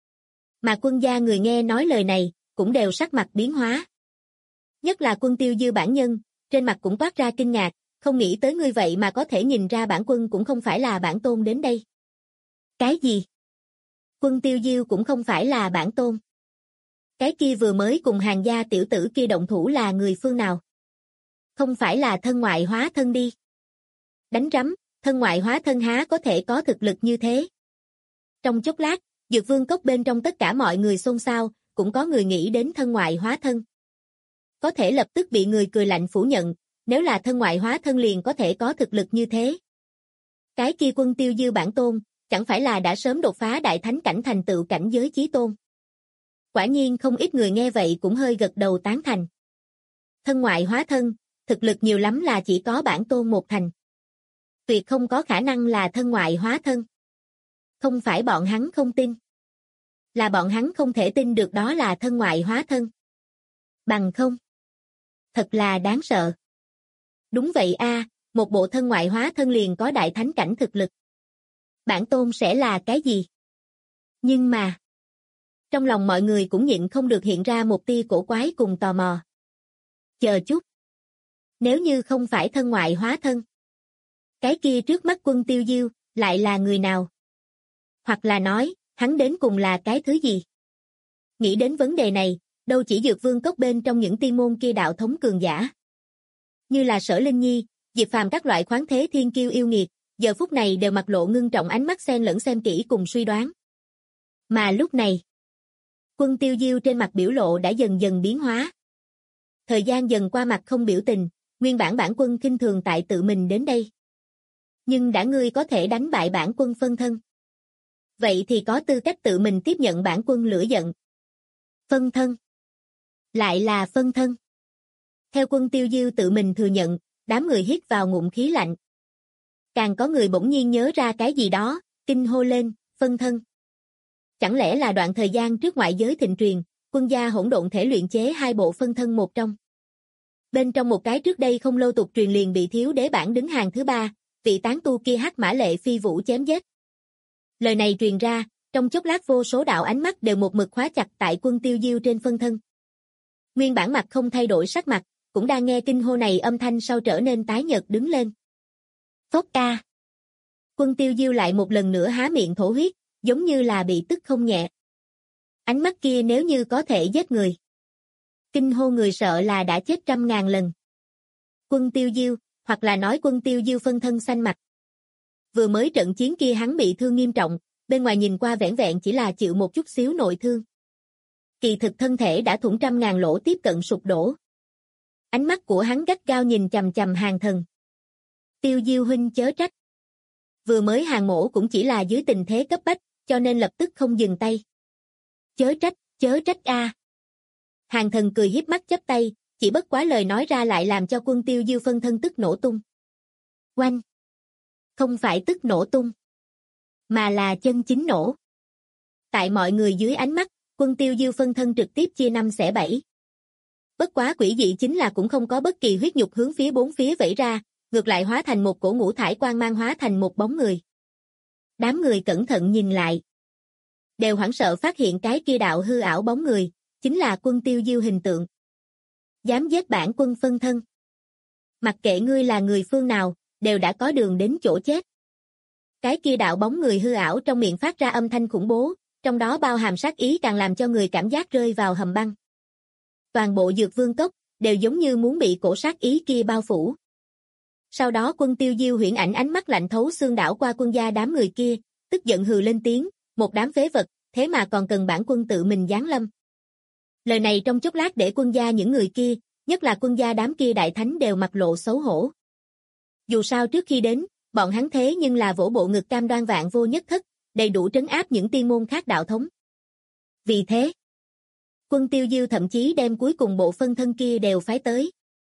Mà quân gia người nghe nói lời này, cũng đều sắc mặt biến hóa. Nhất là Quân Tiêu Diêu bản nhân, trên mặt cũng toát ra kinh ngạc, không nghĩ tới ngươi vậy mà có thể nhìn ra bản quân cũng không phải là bản tôn đến đây. Cái gì? Quân Tiêu Diêu cũng không phải là bản tôn. Cái kia vừa mới cùng hàng gia tiểu tử kia động thủ là người phương nào? Không phải là thân ngoại hóa thân đi. Đánh rắm, thân ngoại hóa thân há có thể có thực lực như thế. Trong chốc lát, Dược Vương cốc bên trong tất cả mọi người xôn xao, cũng có người nghĩ đến thân ngoại hóa thân. Có thể lập tức bị người cười lạnh phủ nhận, nếu là thân ngoại hóa thân liền có thể có thực lực như thế. Cái kia Quân Tiêu Diêu bản tôn, chẳng phải là đã sớm đột phá đại thánh cảnh thành tựu cảnh giới chí tôn. Quả nhiên không ít người nghe vậy cũng hơi gật đầu tán thành. Thân ngoại hóa thân, thực lực nhiều lắm là chỉ có bản tôn một thành. Tuyệt không có khả năng là thân ngoại hóa thân. Không phải bọn hắn không tin. Là bọn hắn không thể tin được đó là thân ngoại hóa thân. Bằng không. Thật là đáng sợ. Đúng vậy a, một bộ thân ngoại hóa thân liền có đại thánh cảnh thực lực. Bản tôn sẽ là cái gì? Nhưng mà. Trong lòng mọi người cũng nhịn không được hiện ra một tia cổ quái cùng tò mò. Chờ chút. Nếu như không phải thân ngoại hóa thân. Cái kia trước mắt Quân Tiêu Diêu, lại là người nào? Hoặc là nói, hắn đến cùng là cái thứ gì? Nghĩ đến vấn đề này, đâu chỉ Dược Vương cốc bên trong những tiên môn kia đạo thống cường giả. Như là Sở Linh Nhi, Diệp Phàm các loại khoáng thế thiên kiêu yêu nghiệt, giờ phút này đều mặt lộ ngưng trọng ánh mắt xen lẫn xem kỹ cùng suy đoán. Mà lúc này, Quân Tiêu Diêu trên mặt biểu lộ đã dần dần biến hóa. Thời gian dần qua mặt không biểu tình, nguyên bản bản quân khinh thường tại tự mình đến đây. Nhưng đã ngươi có thể đánh bại bản quân phân thân. Vậy thì có tư cách tự mình tiếp nhận bản quân lửa giận. Phân thân. Lại là phân thân. Theo Quân Tiêu Diêu tự mình thừa nhận, đám người hít vào ngụm khí lạnh. Càng có người bỗng nhiên nhớ ra cái gì đó, kinh hô lên, phân thân. Chẳng lẽ là đoạn thời gian trước ngoại giới thịnh truyền, quân gia hỗn độn thể luyện chế 2 bộ phân thân một trong. Bên trong một cái trước đây không lâu tục truyền liền bị thiếu đế bản đứng hàng thứ 3, vị tán tu kia Hắc Mã Lệ Phi Vũ chém giết. Lời này truyền ra, trong chốc lát vô số đạo ánh mắt đều một mực khóa chặt tại Quân Tiêu Diêu trên phân thân. Nguyên bản mặt không thay đổi sắc mặt, cũng đang nghe kinh hô này âm thanh sau trở nên tái nhợt đứng lên. Phốc ca. Quân Tiêu Diêu lại một lần nữa há miệng thổ huyết, giống như là bị tức không nhẹ. Ánh mắt kia nếu như có thể giết người. Kinh hô người sợ là đã chết 100.000 lần. Quân Tiêu Diêu, hoặc là nói Quân Tiêu Diêu phân thân xanh mặt. Vừa mới trận chiến kia hắn bị thương nghiêm trọng, bên ngoài nhìn qua vẻn vẹn chỉ là chịu một chút xíu nội thương. Kỳ thực thân thể đã thủng 100.000 lỗ tiếp cận sụp đổ. Ánh mắt của hắn gắt gao nhìn chằm chằm Hàng Thần. Tiêu Diêu huynh chớ trách. Vừa mới Hàng mỗ cũng chỉ là dưới tình thế cấp bách, cho nên lập tức không dừng tay. Chớ trách a. Hàng Thần cười hiếp mắt chắp tay, chỉ bất quá lời nói ra lại làm cho Quân Tiêu Diêu phân thân tức nổ tung. Oanh! Không phải tức nổ tung, mà là chân chính nổ. Tại mọi người dưới ánh mắt, Quân Tiêu Diêu phân thân trực tiếp chia 5 xẻ 7. Bất quá quỷ dị chính là cũng không có bất kỳ huyết nhục hướng phía bốn phía vẩy ra, ngược lại hóa thành một cổ ngũ thải quang mang hóa thành một bóng người. Đám người cẩn thận nhìn lại. Đều hoảng sợ phát hiện cái kia đạo hư ảo bóng người, chính là quân Tiêu Diêu hình tượng. Dám giết bản quân phân thân. Mặc kệ ngươi là người phương nào, đều đã có đường đến chỗ chết. Cái kia đạo bóng người hư ảo trong miệng phát ra âm thanh khủng bố, trong đó bao hàm sát ý càng làm cho người cảm giác rơi vào hầm băng. Toàn bộ Dược Vương Cốc đều giống như muốn bị cổ sát ý kia bao phủ. Sau đó quân Tiêu Diêu huyễn ảnh ánh mắt lạnh thấu xương đảo qua quân gia đám người kia, tức giận hừ lên tiếng, một đám phế vật, thế mà còn cần bản quân tự mình giáng lâm. Lời này trong chốc lát để quân gia những người kia, nhất là quân gia đám kia đại thánh đều mặt lộ xấu hổ. Dù sao trước khi đến, bọn hắn thế nhưng là vỗ bộ ngực cam đoan vạn vô nhất thất, đầy đủ trấn áp những tiên môn khác đạo thống. Vì thế, quân Tiêu Diêu thậm chí đem cuối cùng bộ phân thân kia đều phái tới.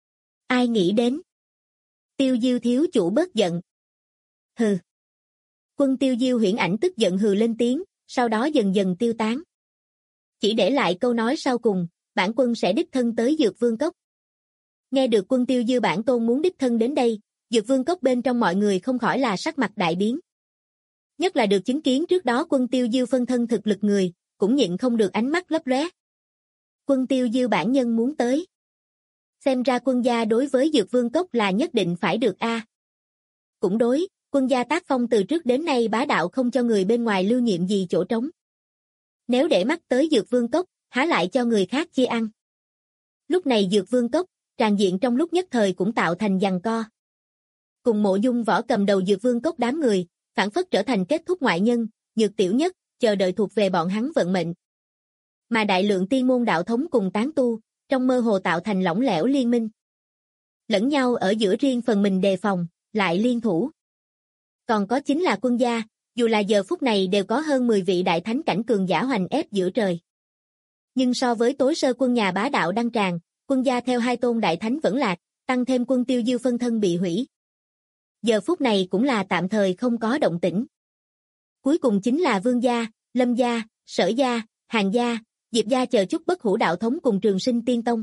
Ai nghĩ đến? Tiêu Diêu thiếu chủ bớt giận. Hừ. Quân Tiêu Diêu huyễn ảnh tức giận hừ lên tiếng, sau đó dần dần tiêu tán. Chỉ để lại câu nói sau cùng, bản quân sẽ đích thân tới Dược Vương Cốc. Nghe được quân Tiêu Diêu bản tôn muốn đích thân đến đây, Dược Vương Cốc bên trong mọi người không khỏi là sắc mặt đại biến. Nhất là được chứng kiến trước đó quân Tiêu Diêu phân thân thực lực người, cũng nhịn không được ánh mắt lấp lóe. Quân Tiêu Diêu bản nhân muốn tới. Xem ra quân gia đối với Dược Vương Cốc là nhất định phải được a. Cũng đối, quân gia tác phong từ trước đến nay bá đạo không cho người bên ngoài lưu nhiệm gì chỗ trống. Nếu để mắt tới Dược Vương Cốc, há lại cho người khác chia ăn. Lúc này Dược Vương Cốc, tràn diện trong lúc nhất thời cũng tạo thành giằng co. Cùng Mộ Dung Võ cầm đầu Dược Vương Cốc đám người, phản phất trở thành kết thúc ngoại nhân, Dược Tiểu Nhất, chờ đợi thuộc về bọn hắn vận mệnh. Mà đại lượng tiên môn đạo thống cùng tán tu, trong mơ hồ tạo thành lỏng lẻo liên minh. Lẫn nhau ở giữa riêng phần mình đề phòng, lại liên thủ. Còn có chính là quân gia, dù là giờ phút này đều có hơn 10 vị đại thánh cảnh cường giả hoành ép giữa trời. Nhưng so với tối sơ quân nhà bá đạo đăng tràn, quân gia theo hai tôn đại thánh vẫn lạc, tăng thêm quân Tiêu Diêu phân thân bị hủy. Giờ phút này cũng là tạm thời không có động tĩnh. Cuối cùng chính là Vương gia, Lâm gia, Sở gia, Hàn gia, Diệp gia chờ chút bất hủ đạo thống cùng Trường Sinh Tiên Tông.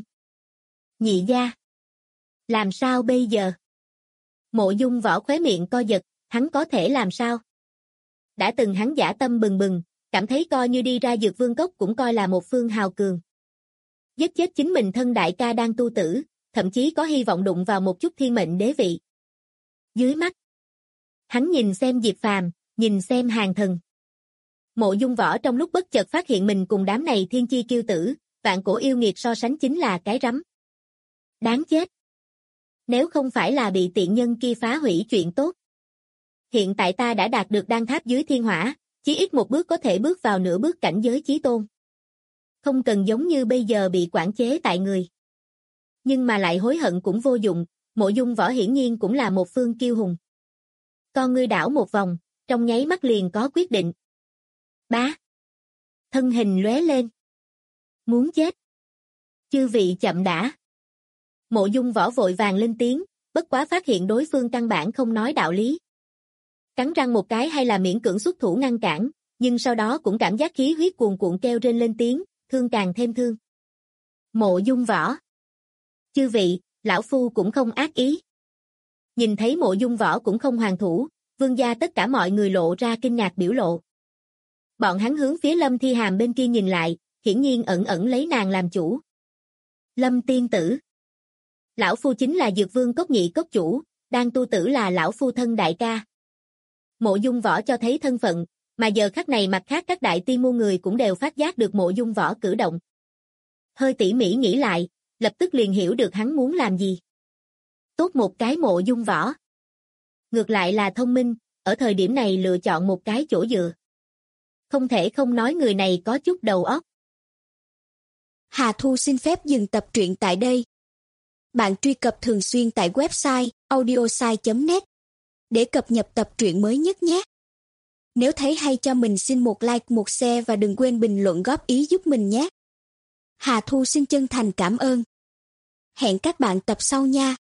Nhị gia. Làm sao bây giờ? Mộ Dung Võ khóe miệng co giật, hắn có thể làm sao? Đã từng hắn dã tâm bừng bừng, cảm thấy coi như đi ra Dược Vương Cốc cũng coi là một phương hào cường. Giết chết chính mình thân đại ca đang tu tử, thậm chí có hy vọng đụng vào một chút thiên mệnh đế vị. Dưới mắt, hắn nhìn xem Diệp Phàm, nhìn xem Hàn Thần. Mộ Dung Võ trong lúc bất chợt phát hiện mình cùng đám này thiên chi kiêu tử, vạn cổ yêu nghiệt so sánh chính là cái rắm. Đáng chết. Nếu không phải là bị tiện nhân kia phá hủy chuyện tốt. Hiện tại ta đã đạt được đan tháp dưới thiên hỏa, chí ít một bước có thể bước vào nửa bước cảnh giới chí tôn. Không cần giống như bây giờ bị quản chế tại người. Nhưng mà lại hối hận cũng vô dụng, Mộ Dung Võ hiển nhiên cũng là một phương kiêu hùng. Con ngươi đảo một vòng, trong nháy mắt liền có quyết định. Bá. Thân hình lóe lên. Muốn chết. Chư vị chậm đã. Mộ Dung Võ vội vàng lên tiếng, bất quá phát hiện đối phương căn bản không nói đạo lý. Cắn răng một cái hay là miễn cưỡng xuất thủ ngăn cản, nhưng sau đó cũng cảm giác khí huyết cuồn cuộn kêu rên lên tiếng, thương càng thêm thương. Mộ Dung Võ. Chư vị, lão phu cũng không ác ý. Nhìn thấy Mộ Dung Võ cũng không hoàn thủ, Vương gia tất cả mọi người lộ ra kinh ngạc biểu lộ. Bọn hắn hướng phía Lâm Thi Hàm bên kia nhìn lại, hiển nhiên ẩn ẩn lấy nàng làm chủ. Lâm tiên tử. Lão phu chính là Dược Vương Cốc nhị cốc chủ, đang tu tử là lão phu thân đại ca. Mộ Dung Võ cho thấy thân phận, mà giờ khắc này mặt khác các đại tiên môn người cũng đều phát giác được Mộ Dung Võ cử động. Hơi tỉ mỉ nghĩ lại, lập tức liền hiểu được hắn muốn làm gì. Tốt một cái Mộ Dung Võ. Ngược lại là thông minh, ở thời điểm này lựa chọn một cái chỗ dựa. Không thể không nói người này có chút đầu óc. Hà Thu xin phép dừng tập truyện tại đây. Bạn truy cập thường xuyên tại website audiosai.net để cập nhật tập truyện mới nhất nhé. Nếu thấy hay cho mình xin một like, một share và đừng quên bình luận góp ý giúp mình nhé. Hà Thu xin chân thành cảm ơn. Hẹn các bạn tập sau nha.